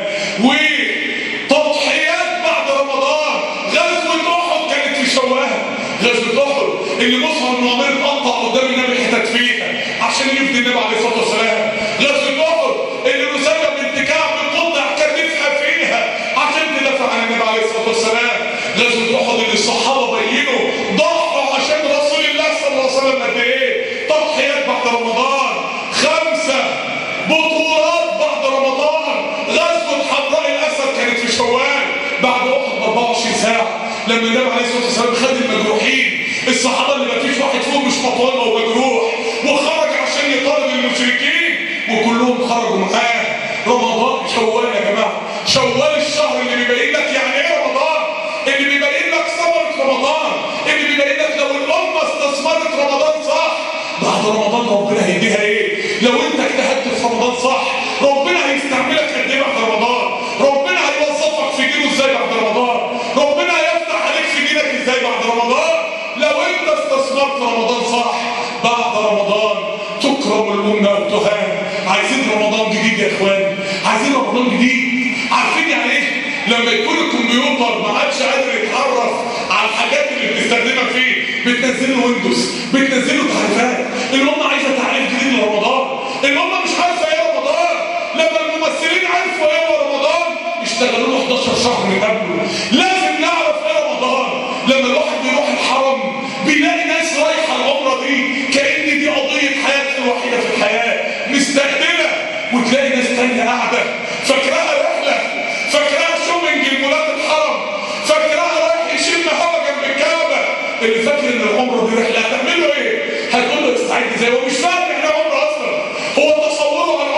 S2: وتضحيات بعد رمضان. غزوة أحد كانت في شوال. غزوة أحد اللي مصعب بن عمير اتقطع قدام النبي حتت فيها عشان يفدي النبي عليه الصلاة والسلام. غزوة أحد اللي نسيبة بنت كعب بتقطع كتفها فيها عشان تدافع عن النبي عليه الصلاة والسلام. غزوة أحد اللي الصحابة بينوا ضحوا عشان رسول الله صلى الله عليه وسلم قد إيه. تضحيات بعد رمضان. 5 بطولات بعد رمضان. غزوة حمراء الأسد كانت في شوال بعد أحد 24 ساعة لما النبي عليه الصلاة والسلام خد المجروحين، الصحابة اللي مفيش واحد فيهم مش مطعون أو مجروح، وخرج عشان يطارد المشركين وكلهم خرجوا معاه. رمضان شوال يا جماعة. شوال الشهر اللي بيبين لك يعني إيه رمضان، اللي بيبين لك ثمرة رمضان، اللي بيبين لك لو الأمة استثمرت رمضان صح بعد رمضان ربنا هيديها إيه. لو أنت اجتهدت في رمضان صح ربنا هيستعملك قد إيه بعد رمضان. ربنا هيوظفك في دينه إزاي بعد رمضان. ربنا هيفتح عليك في دينك إزاي بعد رمضان لو أنت استثمرت رمضان صح. بعد رمضان تكرم الأمة وتهان. عايزين رمضان جديد يا إخوان، عايزين رمضان جديد. عارفين يعني إيه؟ لما يكون الكمبيوتر ما عادش قادر يتعرف على الحاجات اللي بتستخدمها فيه، بتنزل له ويندوز، بتنزل له تعريفات. الأمة عايزة تعريف جديد لرمضان. الأمة مش عارفة إيه رمضان. لما الممثلين عرفوا إيه رمضان اشتغلوا له 11 شهر من قبله. لازم نعرف إيه رمضان. لما الواحد بيروح الحرم بيلاقي ناس رايحة العمرة دي كأن دي قضية حياته الوحيدة في الحياة مستهدلة، وتلاقي ناس تانية قاعدة فاكراها رحلة، فاكراها شوبينج المولات الحرم، فاكراها رايح يشم هوا جنب الكعبة. اللي فاكر ان العمرة دي رحلة هتعمله ايه؟ هتقول له استعد ازاي؟ هو مش فاهم يعني عمرة اصلا. هو تصوره عن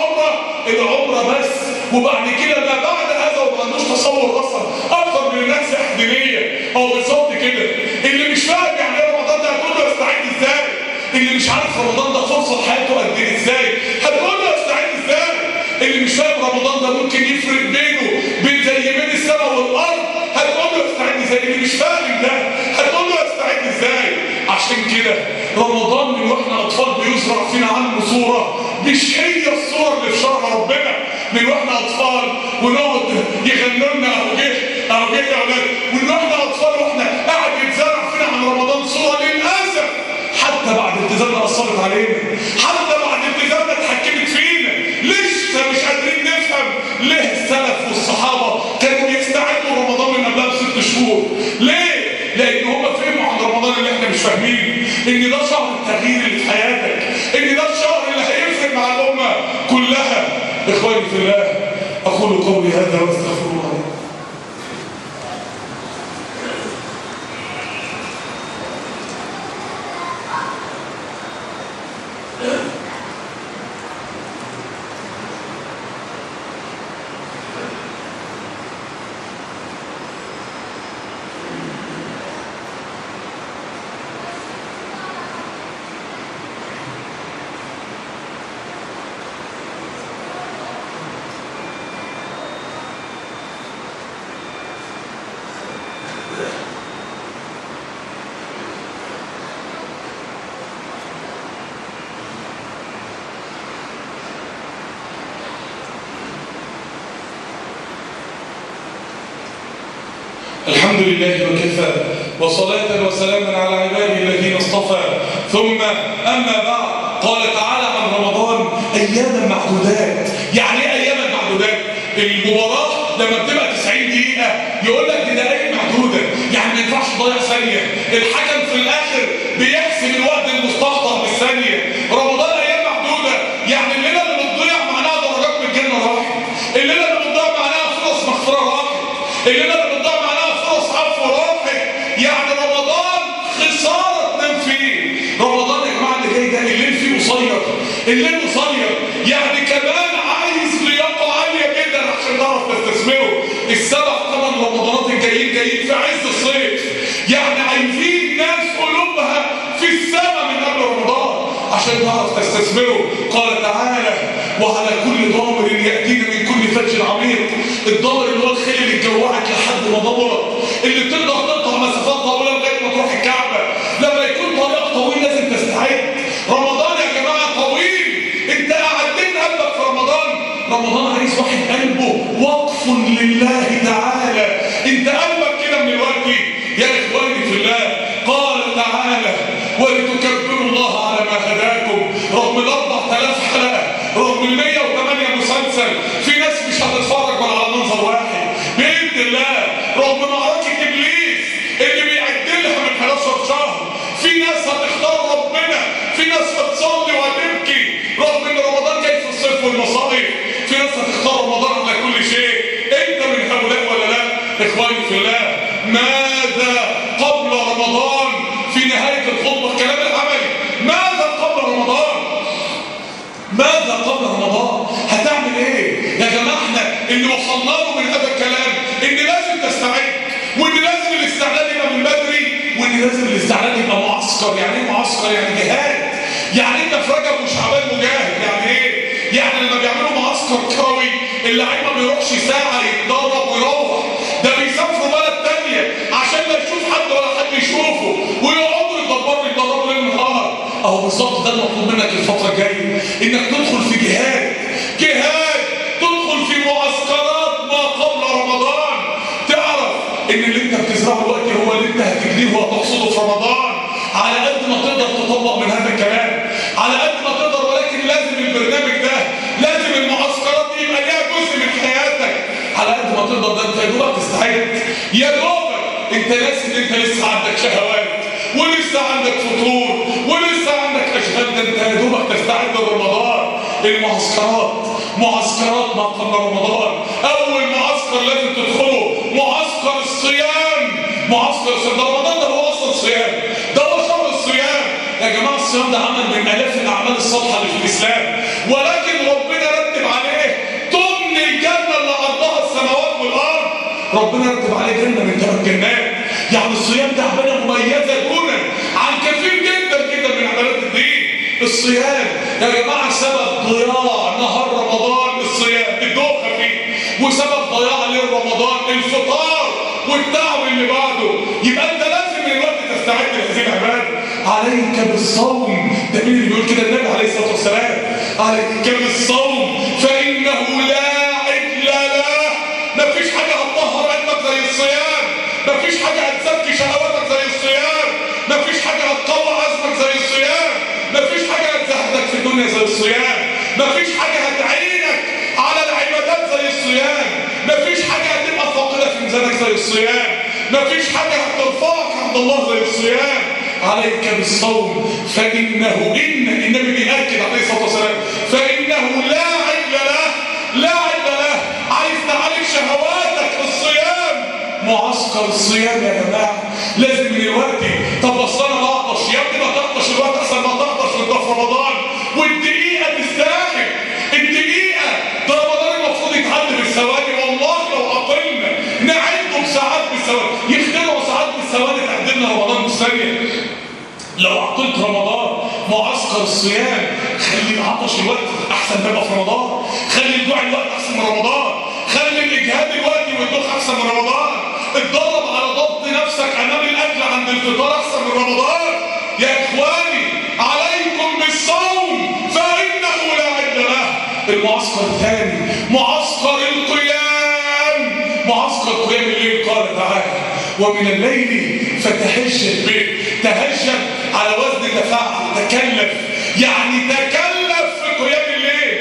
S2: العمرة بس، وبعد كده ما بعد هذا وما عندوش تصور اصلا اكتر من الناس دينية. هو بالظبط كده. اللي مش فاهم يعني رمضان ده هتقول له استعد ازاي؟ اللي مش عارف رمضان ده فرصة حياته قد ايه ازاي هتقول له استعد ازاي؟ اللي مش فاهم رمضان ده ممكن يفرق بينه بين زي بين السماء والارض هتقول له استعد ازاي؟ اللي مش فاهم ده هتقول له استعد ازاي؟ عشان كده رمضان من واحنا اطفال بيزرع فينا عنه صورة مش هي الصورة اللي في شرع ربنا. من واحنا اطفال ونقعد يغنوا لنا اهو جه يا اولاد، ومن واحنا اطفال واحنا قاعد يتزرع فينا عن رمضان صورة للاسف حتى بعد التزامنا اثرت علينا، حتى بعد التزامنا اتحكمت فينا. لسه مش قادرين نفهم ليه السلف والصحابه كانوا يستعدوا رمضان من قبلها ب6 شهور. ليه؟ لان هم فهموا عن رمضان اللي احنا مش فاهمين، ان ده شهر التغيير اللي في حياتك، ان ده الشهر اللي هيفرق مع الامه كلها. اخواني في الله، اقول قولي هذا واستغفر الله. الحمد لله وكفى وصلاة وسلاما على عباده الذين اصطفى، ثم أما بعد. قال تعالى عن رمضان: اياما معدودات. يعني ايه اياما معدودات؟ المباراه لما بتبقى 90 دقيقه يقول لك دي دقايق معدوده، يعني ما ينفعش تضيع ثانيه. الحكم في الاخر بيحسب الوقت المستقطع بالثانيه. رمضان ايام معدوده، يعني الليله اللي بتضيع معناها درجات من الجنه راحت، الليله اللي بتضيع معناها فرص مغفره راحت، الليله اللي بتضيع معناها فرص عفو راحت. يعني رمضان خساره تنام فيه. رمضان يا جماعه اللي جاي ده الليل فيه قصير، الليل قصير، يعني كمان عايز لياقه عاليه جدا عشان تعرف تستثمره. السبع 8 رمضانات الجايين جايين في عز الصيف، يعني عايزين ناس قلوبها في السماء من قبل رمضان عشان تعرف تستثمره. قال تعالى: وعلى كل ضامر يأتينا من كل فج عميق. الضامر اللي هو الخيل اللي تجوعك لحد ما ضمرك، اللي تقدر تقطع مسافات طويله لغايه ما تروح الكعبه. لما يكون طريقك طويل لازم تستعد. رمضان يا جماعه طويل، انت قاعدين قلبك في رمضان. رمضان عايز واحد قلبه وقف لله تعالى. انت قلبك كده من الوقت يا اخواني في الله. قال تعالى: ولتكبروا الله على ما هداكم. رغم ال 4000 حلقه، رغم ال 108 مسلسل، في ناس مش هتتفرج ولا على منظر واحد باذن الله. رغم معركه ابليس اللي بيعد لها من 11 شهر، في ناس هتختار ربنا، في ناس هتصلي وهتبكي. رغم ان رمضان جاي في الصيف والمصائب، في ناس هتختار رمضان على كل شيء. انت من هؤلاء ولا لا؟ اخواني في الله، ماذا قبل رمضان؟ في نهايه الخطبه الكلام العملي، ماذا قبل رمضان؟ ماذا قبل رمضان؟ هتعمل ايه؟ يا جماعه احنا اللي وصلنا له من هذا الكلام ان لازم تستعد، وان لازم الاستعداد يبقى من بدري، وان لازم الاستعداد يبقى معسكر. يعني ايه معسكر؟ يعني جهاد. يعني انت في رجب وشعبان مجاهد. يعني ايه؟ يعني لما بيعملوا معسكر كروي اللعيب ما بيروحش ساعه يتدرب ويروح، ده بيسافروا بلد تانيه عشان لا يشوف حد ولا حد يشوفه، ويقعدوا يتدربوا ليل نهار. اهو بالظبط ده المطلوب منك الفتره الجايه، انك تدخل في جهاد، تدخل في معسكرات ما قبل رمضان. تعرف ان اللي انت بتزرعه دلوقتي هو اللي انت هتجنيه وهتحصده في رمضان. على قد ما تقدر تطبق من هذا الكلام، على قد ما تقدر، ولكن لازم البرنامج ده، لازم المعسكرات دي يبقى ليها جزء من حياتك. على قد ما تقدر، ده انت يا دوبك تستعد، يا دوبك انت ناسي ان انت لسه عندك شهوات، ولسه عندك فطور، ولسه عندك اشغال. ده انت يا دوبك تستعد لرمضان. معسكرات ما قبل رمضان. اول معسكر لازم تدخله معسكر الصيام. معسكر الصيام ده رمضان، ده هو اصلا صيام، ده هو شهر الصيام يا جماعه. الصيام ده عمل من الاف الاعمال الصالحه اللي في الاسلام، ولكن ربنا رتب عليه ضمن الجنه اللي عرضها السماوات والارض. ربنا رتب عليه جنه من 3 جنات. يعني الصيام ده عباده مميزه دونا عن كثير جدا جدا من عبادات الدين. الصيام يا جماعه سبب ضياع نهار رمضان الصيام، الدوخه فيه، وسبب ضياع ليل رمضان الفطار والتعب اللي بعده. يبقى انت لازم من الوقت تستعد لهذه العباده. عليك بالصوم. ده مين اللي بيقول كده؟ النبي عليه الصلاه والسلام. عليك بالصوم فانه لا عدل له. مفيش حاجه هتطهر قلبك زي الصيام، مفيش حاجه هتزكي شهواتك زي الصيام، مفيش حاجه هتقوي عزمك زي الصيام، مفيش حاجه هتزهدك في الدنيا زي الصيام، مفيش حاجه هتعينك على العبادات زي الصيام، مفيش حاجه هتبقى فاقده في ميزانك زي الصيام، مفيش حاجه هترفعك عند الله زي الصيام. عليك بالصوم فانه النبي بيأكد عليه الصلاه والسلام فانه لا عدل له، لا عدل له. عايز تعالج شهواتك الصيام، معسكر الصيام يا جماعه لازم من الوقت. طب اصل انا بعطش، يا ابني ما تعطش الوقت احسن ما تعطش وانت في رمضان. والدقيقه تستاهل، الدقيقه ده رمضان المفروض يتعدى بالثواني. والله لو عقلنا نعده بساعات بالثواني، يخترعوا ساعات بالثواني تعدلنا رمضان بالثانيه. لو عقلت رمضان معسكر الصيام، خلي العطش الوقت احسن ما يبقى في رمضان، خلي الجوع الوقت احسن من رمضان، خلي الاجهاد الوقت والدوخ احسن من رمضان. اتدرب على ضبط نفسك امام الاكل عند الفطار احسن من رمضان. يا اخواني عليكم بالصوم فانه لا عدل له. المعسكر الثاني معسكر القيام. معسكر قيام الليل. قال تعالى: ومن الليل فتهجد به. تهجد على وزن تفاعل، تكلف، يعني تكلف في قيام الليل.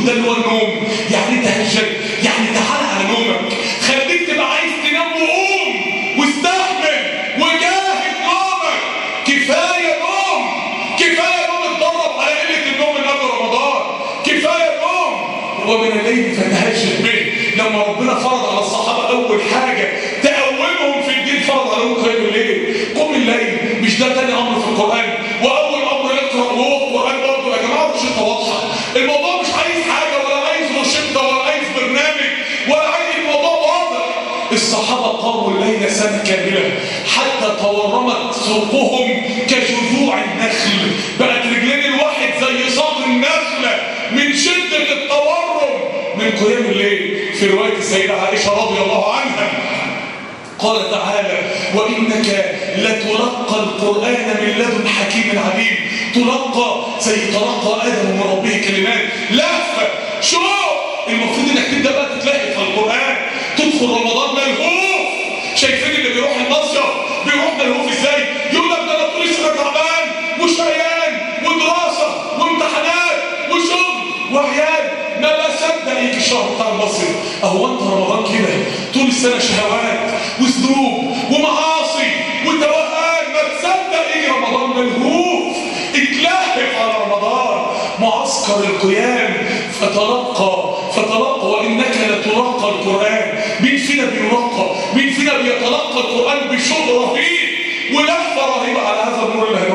S2: ده اللي هو النوم. يعني تهجد، يعني تعال على نومك، خليك تبقى عايز تنام وقوم واستحمل وجاهد نومك. كفايه نوم، كفايه نوم. اتدرب على قله النوم من قبل رمضان. كفايه نوم. ومن الليل فتهجد به. لما ربنا فرض على الصحابه اول حاجه تقومهم في الدين، فرض عليهم قيام الليل. قوم الليل. مش ده تاني امر في القران؟ واول امر اقرا، وهو القران برضه يا جماعه روشته واضحه. الموضوع مش عايز حاجه ولا عايز روشته ولا عايز برنامج ولا عايز، الموضوع واضح. الصحابه قاموا الليل سنه كامله حتى تورمت سوقهم كجذوع النخل. بقت رجلين الواحد زي ساق النخله من شده التورم من قيام الليل. في روايه السيده عائشه رضي الله عنها قال تعالى: وإنك لتلقى القرآن من لدن حكيم عليم. تلقى زي تلقى آدم من ربه كلمات. لهفة. شوف، المفروض انك تبدأ بقى تتلهف على القرآن. تدخل رمضان ملهوف. شايفين اللي بيروح المصيف بيروح ملهوف ازاي؟ يقول لك ده انا طول السنة تعبان وشقيان ودراسة وامتحانات وشغل وعيال، ما بصدق يجي الشهر بتاع المصيف. اهو انت رمضان كده طول السنه شهوات وذنوب ومعاصي وتوهان، ما تصدق يجي رمضان ملهوف. اتلهف على رمضان. معسكر القيام. فتلقى وانك لتلقى القران. مين فينا بيلقى؟ مين فينا بيتلقى القران بشوق رهيب ولهفه رهيبه على هذا النور اللي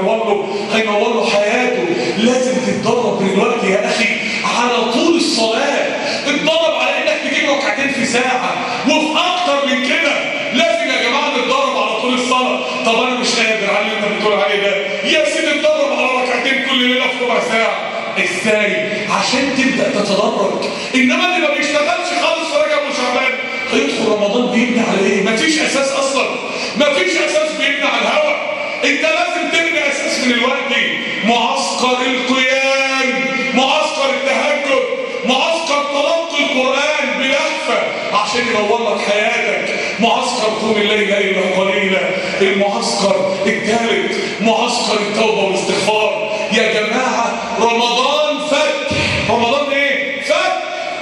S2: هينور له حياته؟ لازم تتدرب من الوقت يا اخي على طول الصلاه. اتدرب على انك تجيب ركعتين في ساعه وفي اكتر من كده. لازم يا جماعه نتدرب على طول الصلاه. طب انا مش قادر على اللي انت بتقول عليه ده. يا سيدي اتدرب على ركعتين كل ليله في ربع ساعه. ازاي؟ عشان تبدا تتدرج. انما اللي ما بيشتغلش خالص في رجب وشعبان هيدخل رمضان بيبني على ايه؟ مفيش اساس اصلا. مفيش اساس بيبني على الهوى. انت لازم تبني اساس من الوقت. معسكر القيام، معسكر التهجد، معسكر تلقي القرآن بلهفة عشان ينور لك حياتك. معسكر قوم الليل إلا قليلا. المعسكر الثالث معسكر التوبة والاستغفار. يا جماعة رمضان فتح. رمضان ايه؟ فتح.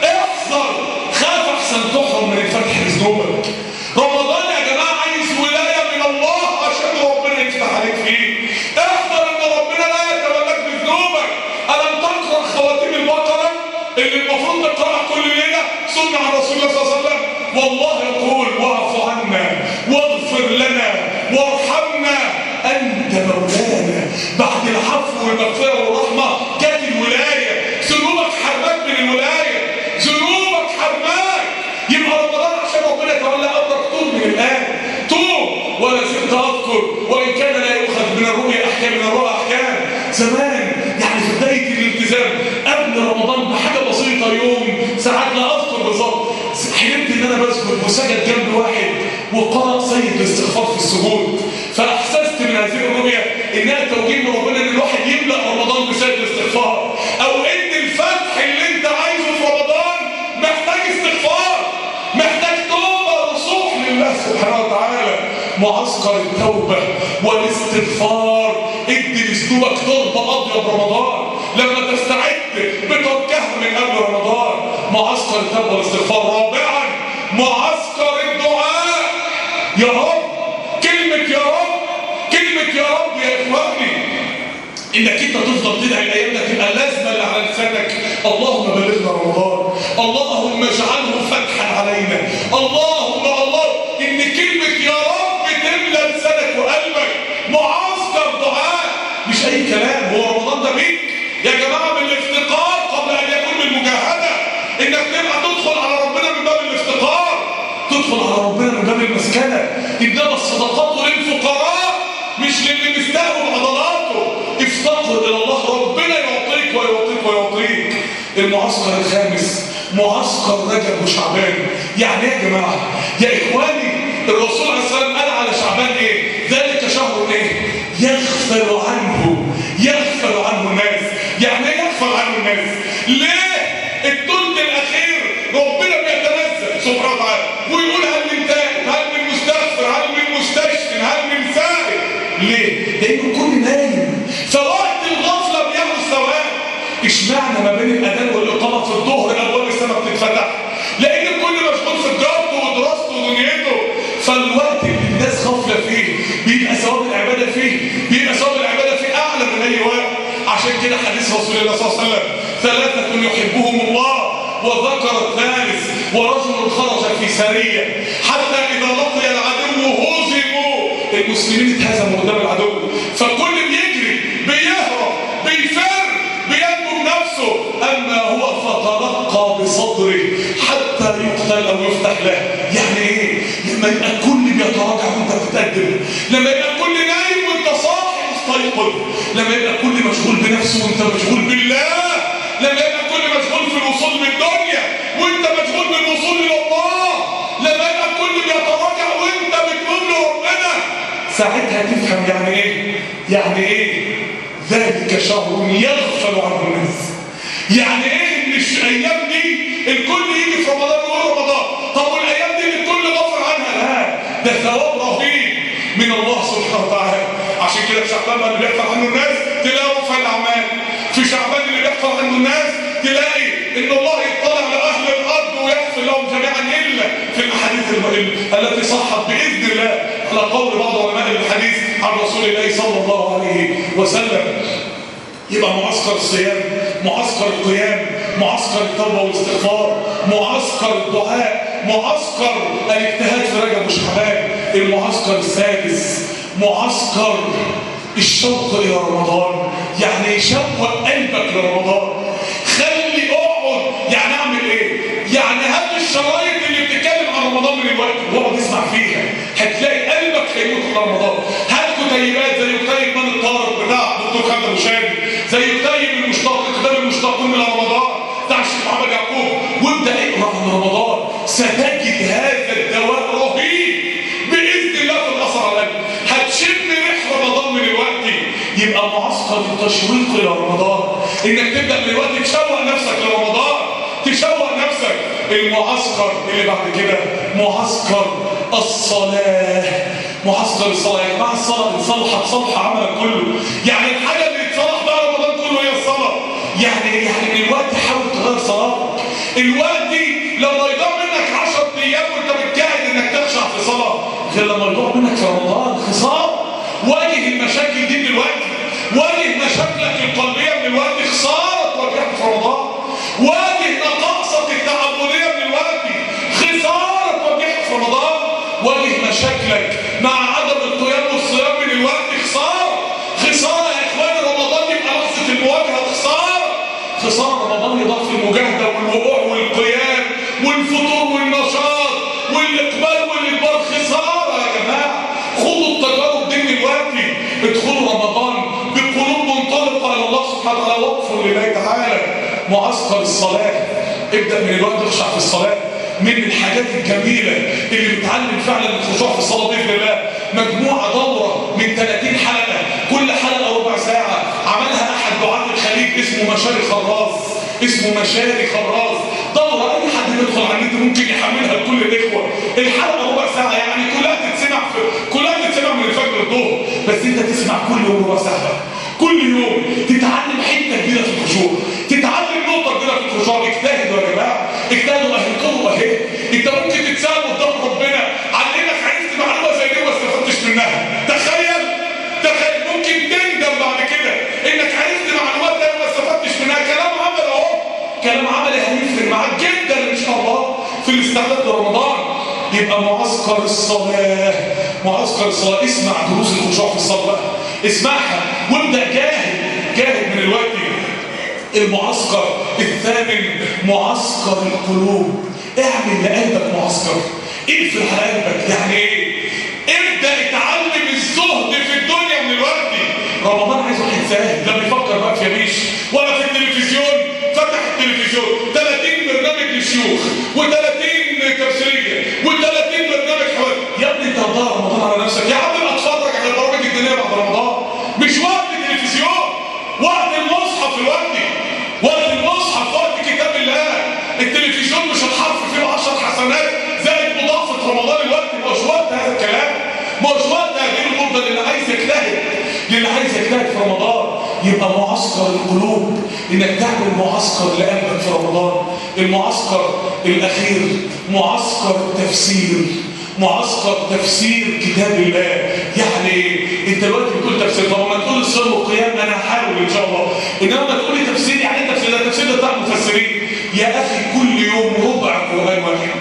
S2: احذر، خاف احسن تحرم من الفتح بذنوبك. رمضان يا جماعة عايز ولاية من الله عشان ربنا يفتح عليك فيه. احذر ان ربنا لا يتولاك بذنوبك. ألم تقرأ خواتيم البقرة اللي المفروض نقرأها كل ليلة؟ سنة عن رسول الله صلى الله عليه وسلم. والله يقول: واعف عنا واغفر لنا وارحمنا أنت مولانا. بعد العفو والمغفرة والرحمة جت الولاية. ذنوبك حرماك من الولاية. ذنوبك حرماك. يبقى رمضان عشان ربنا يتولى أمرك توب من الآن. توب. ولا زلت أذكر وإن كان لا يؤخذ من الرؤيا أحكام، من الرؤى أحكام. زمان يعني في بداية الالتزام قبل رمضان بحاجة بسيطة، يوم ساعات لا أذكر بالظبط، حلمت إن أنا بسجد وسجد جنب واحد وقرأ سيد الاستغفار في السجود. فأحسست من هذه الرؤية إنها توجيه من ربنا إن الواحد يملأ رمضان بسيد الاستغفار، أو إن الفتح اللي أنت عايزه في رمضان محتاج استغفار، محتاج توبة رسوح لله سبحانه وتعالى. معسكر التوبة والاستغفار. ادي لذنوبك تربة أبيض رمضان لما تستعد بتركها من قبل رمضان. معسكر التوبة والاستغفار. رابعا معسكر الدعاء. يا رب، كلمة يا رب، كلمة يا رب يا إخواني، إنك أنت تفضل تدعي الأيام ده تبقى اللازمة اللي على لسانك. اللهم بلغنا رمضان، اللهم اجعله فتحا علينا، اللهم إن كلمة يا رب تملى لسانك وقلبك. معسكر دعاء مش أي كلام. هو رمضان ده بيك يا جماعة بالافتقار قبل أن يكون بالمجاهدة. إنك تبقى تدخل على ربنا من باب الافتقار، تدخل على ربنا من باب المسكنة. إنما الصدقات للفقراء مش للي مستهوا بعضلاته. افتقر إلى الله، ربنا يعطيك ويعطيك ويعطيك. المعسكر الخامس معسكر رجب وشعبان. يعني ايه يا جماعة؟ يا إخواني، الرسول عليه الصلاة والسلام قال على شعبان ايه؟ ذلك شهر ايه؟ يغفل عنه الناس. يعني ايه يغفل عنه الناس؟ ليه؟ الثلث الأخير ربنا بيتنزل سبحانه وتعالى ويقول: هل من تائب، هل من مستغفر، هل من مستشفى، هل من سائل. ليه؟ لأنه كل نايم. فوقت الغفلة بياخد ثواب. اشمعنى ما بين الأذان والإقامة في الظهر حديث رسول الله صلى الله عليه وسلم: ثلاثة يحبهم الله، وذكر الثالث: ورجل خرج في سرية حتى إذا لقي العدو هزموا. المسلمين اتهزموا قدام العدو، فكل بيجري بيهرب بيفر بينجو بنفسه، أما هو فترقى بصدره حتى يقتل أو يفتح له. يعني إيه؟ لما يبقى الكل بيتراجع وأنت بتتقدم، لما يبقى الكل نايم وأنت صاحي مستيقظ، لما يبقى الكل مشغول بنفسه وأنت مشغول بالله، لما يبقى الكل مشغول في الوصول بالدنيا وأنت مشغول بالوصول إلى الله، لما يبقى الكل بيتراجع وأنت بتقول لربنا، ساعتها تفهم يعني إيه؟ يعني إيه؟ ذلك شهر يغفل عنه الناس. يعني ايه ان الايام دي الكل يجي في رمضان ويقول رمضان؟ طب والايام دي الكل غفل عنها؟ لا، ده ثواب رهيب من الله سبحانه وتعالى. عشان كده في شعبان اللي بيغفل عنه الناس تلاقي رفع الاعمال، في شعبان اللي بيغفل عنه الناس تلاقي ان الله يطلع لاهل الارض ويغفر لهم جميعا، الا في الاحاديث التي صحت باذن الله على قول بعض علماء الحديث عن رسول الله صلى الله عليه وسلم. يبقى معسكر الصيام، معسكر القيام، معسكر التوبه والاستغفار، معسكر الدعاء، معسكر الاجتهاد في رجب وشعبان. المعسكر السادس معسكر الشوق الى رمضان، يعني شوق قلبك لرمضان. خلي اقعد، يعني اعمل ايه؟ يعني هات الشرايط اللي بتتكلم عن رمضان من الوقت واقعد اسمع فيها، هتلاقي قلبك هيموت على رمضان. هات كتيبات زي كتيب من الطارق بتاع دكتور خالد ابو شادي، زي كتيب المشتاق، كتاب المشتاقون من رمضان بتاع الشيخ محمد يعقوب، وابدا اقرا عن رمضان. ستجد هذا الدواء رهيب باذن الله في الاثر على القلب، هتشم ريح رمضان من الوقت. يبقى معسكر التشويق الى رمضان، انك تبدا من الوقت تشوق نفسك لرمضان، تشوق نفسك. المعسكر اللي بعد كده معسكر الصلاه. معسكر الصلاه يا جماعه، الصلاه بتصلح صلح عملك كله. يعني الحاجه اللي تصلح بقى رمضان كله هي الصلاه. يعني من الوقت حاول تغير صلاتك. الوقت لما يضيع منك 10 ايام وانت بتجاهد انك تخشع في صلاه، غير لما يضيع منك في رمضان خساره. واجه المشاكل دي دلوقتي، واجه مشاكلك القلبيه من الوقت، خساره تواجهها في رمضان. واجه نقائصك التعبديه من الوقت، خساره تواجهها في رمضان. واجه مشاكلك مع عدم القيام والصيام من الوقت، خساره يا اخواني. رمضان يبقى لحظه المواجهه، خساره رمضان يضاف في المجاهده والوقوع والقيام والفطور والنشاط والاقبال والادبار. خساره يا جماعه. خدوا التجارب دي من الوقت، ادخلوا رمضان بقلوب منطلقه الى الله سبحانه وتعالى، وقفوا لله تعالى. معسكر الصلاه، ابدا من الوقت اخشع في الصلاه. من الحاجات الجميله اللي بتعلم فعلا الخشوع في الصلاه باذن الله مجموعه دوره من 30 حلقه، كل حلقه ربع ساعه، عملها احد دعاة الخليج اسمه مشاري خراز. دوره اي حد يدخل على النت ممكن يحملها لكل الاخوه. الحلقه ربع ساعه، يعني كلها تتسمع من الفجر للظهر، بس انت تسمع كل يوم ربع ساعه، كل يوم تتعلم حته جديده في الخشوع، تتعلم نقطه جديده في الخشوع. اجتهدوا يا جماعه، اجتهدوا. اهلكوا اهي. انت ممكن تتسال قدام ربنا عن انك عرفت معلومه زي دي وما استفدتش منها. تخيل ممكن تندم بعد كده انك عرفت معلومات دي وما استفدتش منها. كلام عمل اهو، كلام عمل هيفرق معاك جدا ان شاء الله في الاستعداد لرمضان. يبقى معسكر الصلاه، اسمع دروس الخشوع في الصلاه بقى، اسمعها وابدا جاهد من الوقت. المعسكر الثامن معسكر القلوب. اعمل لقلبك معسكر، اقفل على قلبك. يعني ايه؟ ابدا اتعلم الزهد في الدنيا من الوقت. رمضان عايز واحد زاهد، لا بيفكر بقى في يميش ولا في التلفزيون. فتح التلفزيون 30 برنامج للشيوخ و30 تفسيريه و30 برنامج حوار. يا ابني انت هتضيع رمضان على نفسك. يا عم اتفرج على البرامج الدينيه بعد رمضان، مش وقت التلفزيون، وقت المصحف. وقت المصحف، وقت كتاب الله. التلفزيون مش الحرف فيه 10 حسنات زائد مضاعفه رمضان. الوقت مش وقت هذا الكلام، مش وقت هذه الغربه. للي عايز يجتهد في رمضان يبقى معسكر القلوب، انك تعمل معسكر لقلبك في رمضان. المعسكر الاخير معسكر التفسير. معسكر تفسير كتاب الله. يعني انت دلوقتي بتقول تفسير، طب ما تقول الصيام والقيام انا هحاول ان شاء الله، انما ما تقولي تفسير يعني ايه تفسير؟ ده التفسير ده بتاع المفسرين. يا اخي كل يوم ربع قرآن واحد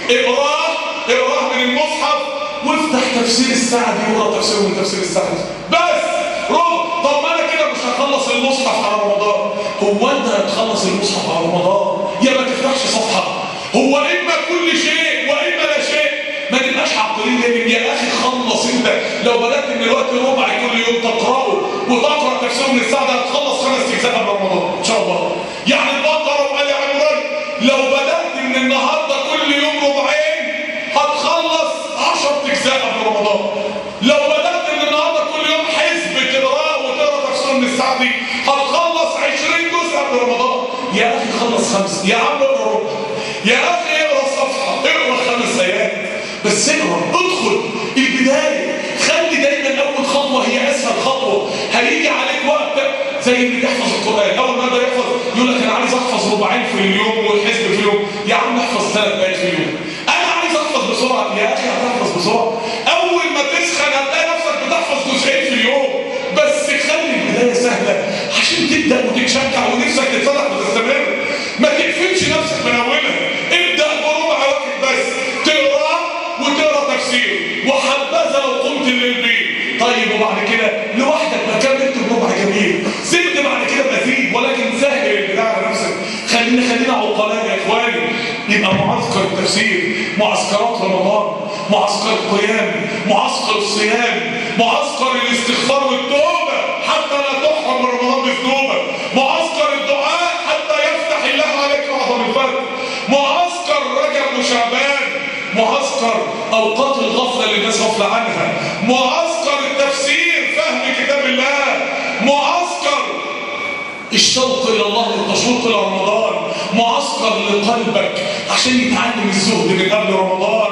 S2: اقراه من المصحف، وافتح تفسير السعدي واقرا تفسير من تفسير السعدي بس ربع. طب ما انا كده مش هخلص المصحف على رمضان. هو انت هتخلص المصحف على رمضان يا ما تفتحش صفحه؟ هو اما كل شيء واما لا شيء. ما نبقاش عقليين يا اخي. خلص انت لو بدات من الوقت ربع كل يوم تقراه وتقرا تفسير من السعدي هتخلص 5 اجزاء قبل رمضان ان شاء الله. يعني البقره وآل عمران لو بدات من النهارده كل يوم ربعين هتخلص 10 اجزاء قبل رمضان. لو بدات من النهارده كل يوم حزب تقراه وتقرا تفسير من السعدي هتخلص 20 جزء قبل رمضان. يا اخي خلص 5، يا عم اقرا ربع، يا اخي اقرا صفحه، اقرا 5 ايات بس، اقرا ادخل البدايه. خلي دايما اول خطوه هي اسهل خطوه. هيجي عليك وقت زي اللي بيحفظ القران، اول ما يبدا يحفظ يقول لك انا عايز احفظ ربعين في اليوم وحزب في اليوم. يا عم احفظ 3 آيات في اليوم. انا عايز احفظ بسرعه. يا اخي هتحفظ بسرعه. اول ما تسخن هتلاقي نفسك بتحفظ جزئين في اليوم بس. خلي البدايه سهله عشان تبدا وتتشجع ونفسك تتفتح وتستمر. ما تقفلش نفسك من اولها. ابدا بربع واحد بس تقراه وتقرا تفسير، وحبذا لو قمت للبيت. طيب وبعد كده لوحدك ما كملت بربع جميل، زدت بعد كده مزيد، ولكن سهل البدايه على نفسك. خلينا عقلاء يا اخواني. يبقى معسكر التفسير، معسكرات رمضان، معسكر القيام، معسكر الصيام، معسكر الاستغفار والتوبه حتى لا تحرم من رمضان بذنوبك، معسكر الدعاء حتى يفتح الله عليك اعظم الفتح، معسكر رجب وشعبان، معسكر اوقات الغفله اللي الناس غافله عنها، معسكر التفسير فهم كتاب الله، معسكر الشوق الى الله والتشوق الى رمضان، معسكر لقلبك عشان يتعلم الزهد من قبل رمضان،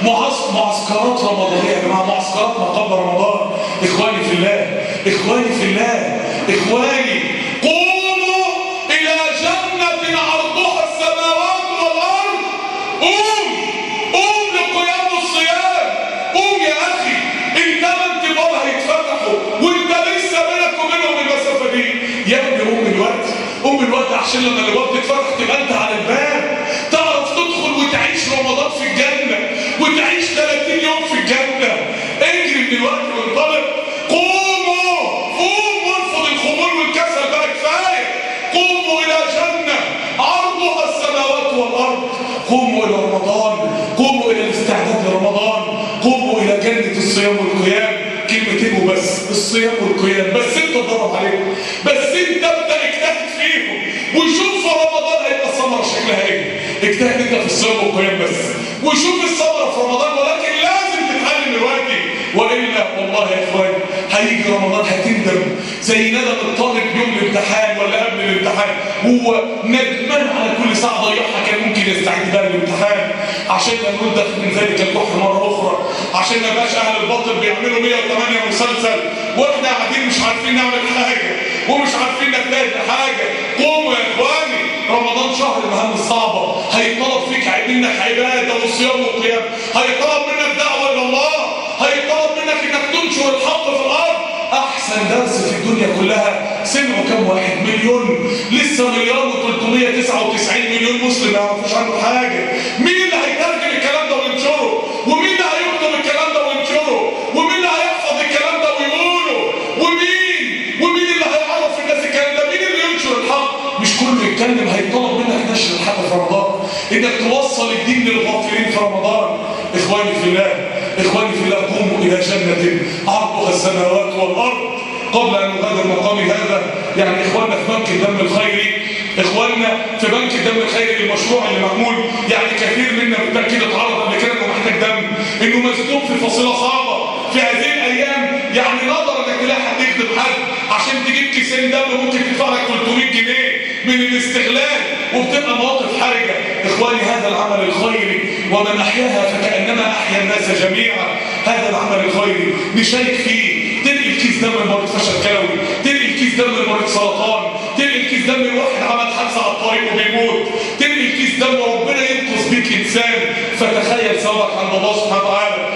S2: معسكرات رمضانيه يا جماعه، معسكرات ما قبل رمضان. اخواني في الله، اخواني في الله، اخواني قوموا الى جنه عرضها السماوات والارض. قوم لقيام الصيام. قوم يا اخي. ال8 باب هيتفتحوا وانت لسه بينك وبينهم المسافه دي. يا ابني قوم الوقت عشان لما الابواب تتفتح تبقى انت على الباب، تعرف تدخل وتعيش رمضان في الجنه وتعيش 30 يوم في الجنه. اجري من الوقت وانطلق. قوم وارفض الخمول والكسل بقى كفايه. قوموا الى جنه عرضها السماوات والارض. قوموا الى رمضان، قوموا الى الاستعداد لرمضان، قوموا الى جنه الصيام والقيام. كلمتين وبس، الصيام والقيام بس. انت اتدرب عليهم بس، انت ابدا اجتهد فيهم وشوف في رمضان هيبقى الثمره شكلها ايه. اجتهد انت في الصيام والقيام بس وشوف الثمره في رمضان، ولكن لازم تتعلم دلوقتي والا والله يا اخواني هيجي رمضان هتندم زي ندم الطالب يوم الامتحان ولا قبل الامتحان، هو ندمان على كل ساعه ضيعها كان ممكن يستعد بقى للامتحان عشان نرد من ذلك البحر مره اخرى، عشان ما بقاش اهل الباطل بيعملوا 108 مسلسل واحنا قاعدين مش عارفين نعمل حاجه ومش عارفين نجتهد حاجه. قوموا يا اخواني، رمضان شهر المهام الصعبه، هيطلب فيك منك عباده وصيام وقيام، هيطلب منك دعوه الى الله، هيطلب منك انك تنشر الحق في الارض. احسن درس في الدنيا كلها سمعوا كم واحد؟ مليون. لسه 1,399,000,000 مسلم ما يعرفوش عنه حاجه. مين اللي هيترجم الكلام ده وينشره؟ ومين اللي هيكتب الكلام ده وينشره؟ ومين اللي هيحفظ الكلام ده ويقوله؟ ومين اللي هيعرف الناس الكلام ده؟ مين اللي ينشر الحق؟ مش كله يتكلم. هيطلب منك نشر الحق في رمضان، انك توصل الدين للغافلين في رمضان. اخواني في الله، اخواني في الله، قوموا الى جنه عرضها السماوات والارض. قبل ان نغادر مقامي هذا، يعني اخواننا في بنك الدم الخيري، اخواننا في بنك الدم الخيري المشروع اللي معمول، يعني كثير منا بالتاكيد اتعرض قبل كده انه محتاج دم، انه مزنوق في فصيله صعبه في هذه الايام، يعني نظرا انك تلاقي حد يخدم حد عشان تجيب كيسين دم ممكن تدفع لك 300 جنيه من الاستغلال وبتبقى مواقف حرجه. اخواني هذا العمل الخيري ومن احياها فكانما احيا الناس جميعا. هذا العمل الخيري نشارك فيه. تلقي الكيس دم المريض فشل كلوي، تلقي الكيس دم المريض سرطان، تلقي الكيس دم الواحد عمل حادثه على الطريق وبيموت، تلقي الكيس دم وربنا ينقذ بيك انسان، فتخيل ثوابك عند الله سبحانه وتعالى.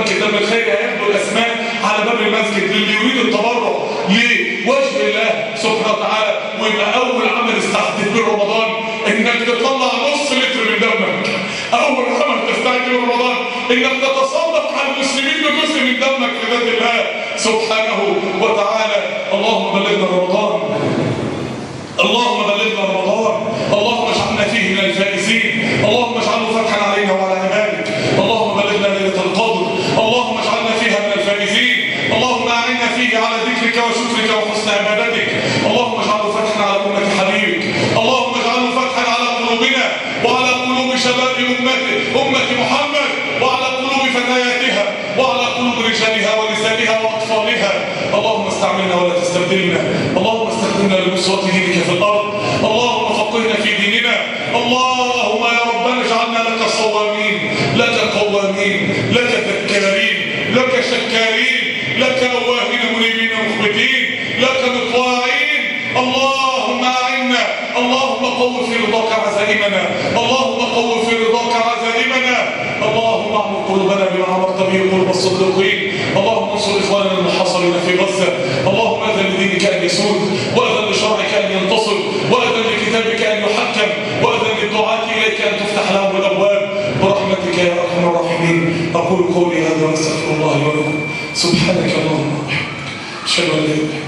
S2: كتاب الخير هياخدوا الاسماء على باب المسجد للي يريد التبرع لوجه الله سبحانه وتعالى. ويبقى اول عمل استعدت به رمضان انك تطلع نص لتر من دمك. اول عمل تستعد به رمضان انك تتصدق على المسلمين بجزء من دمك لذات الله سبحانه وتعالى. اللهم بلغنا رمضان، اللهم بلغنا رمضان، اللهم اجعلنا فيه من الفائزين، اللهم اجعله فتحا علينا وعلى عبادك، اللهم بلغنا ليلة القدر، اللهم اجعلنا فيها من الفائزين، اللهم اعنا فيه على ذكرك وشكرك وحسن عبادتك، اللهم اجعله فتحا على أمة حبيبك، اللهم اجعله فتحا على قلوبنا وعلى قلوب شباب أمة محمد، وعلى قلوب فتياتها، وعلى قلوب رجالها ونسائها وأطفالها. اللهم استعملنا ولا تستبدلنا، اللهم استخدمنا لنصرة دينك في الأرض، اللهم فقهنا في ديننا، اللهم يا ربنا اجعلنا لك صوامين، لك قوامين، لك ذكارين، لك شكارين، لك أواهين منيبين مخبتين، لك مطواعين. اللهم أعنا، اللهم قو في رضاك عزائمنا، اللهم قو في رضاك عزائمنا، اللهم اعمر قلوبنا بما عمرت به قلوب الصديقين، اللهم انصر إخواننا المحاصرين في غزة، اللهم أذن لدينك أن يسود، وأذن لشرعك أن ينتصر، وأذن لكتابك أن يحكم، وأذن للدعاة إليك أن تفتح لهم الأبواب برحمتك يا أرحم الراحمين. أقول قولي هذا وأستغفر الله لي ولكم. سبحانك اللهم وبحمدك، أشهد أن لا إله إلا أنت.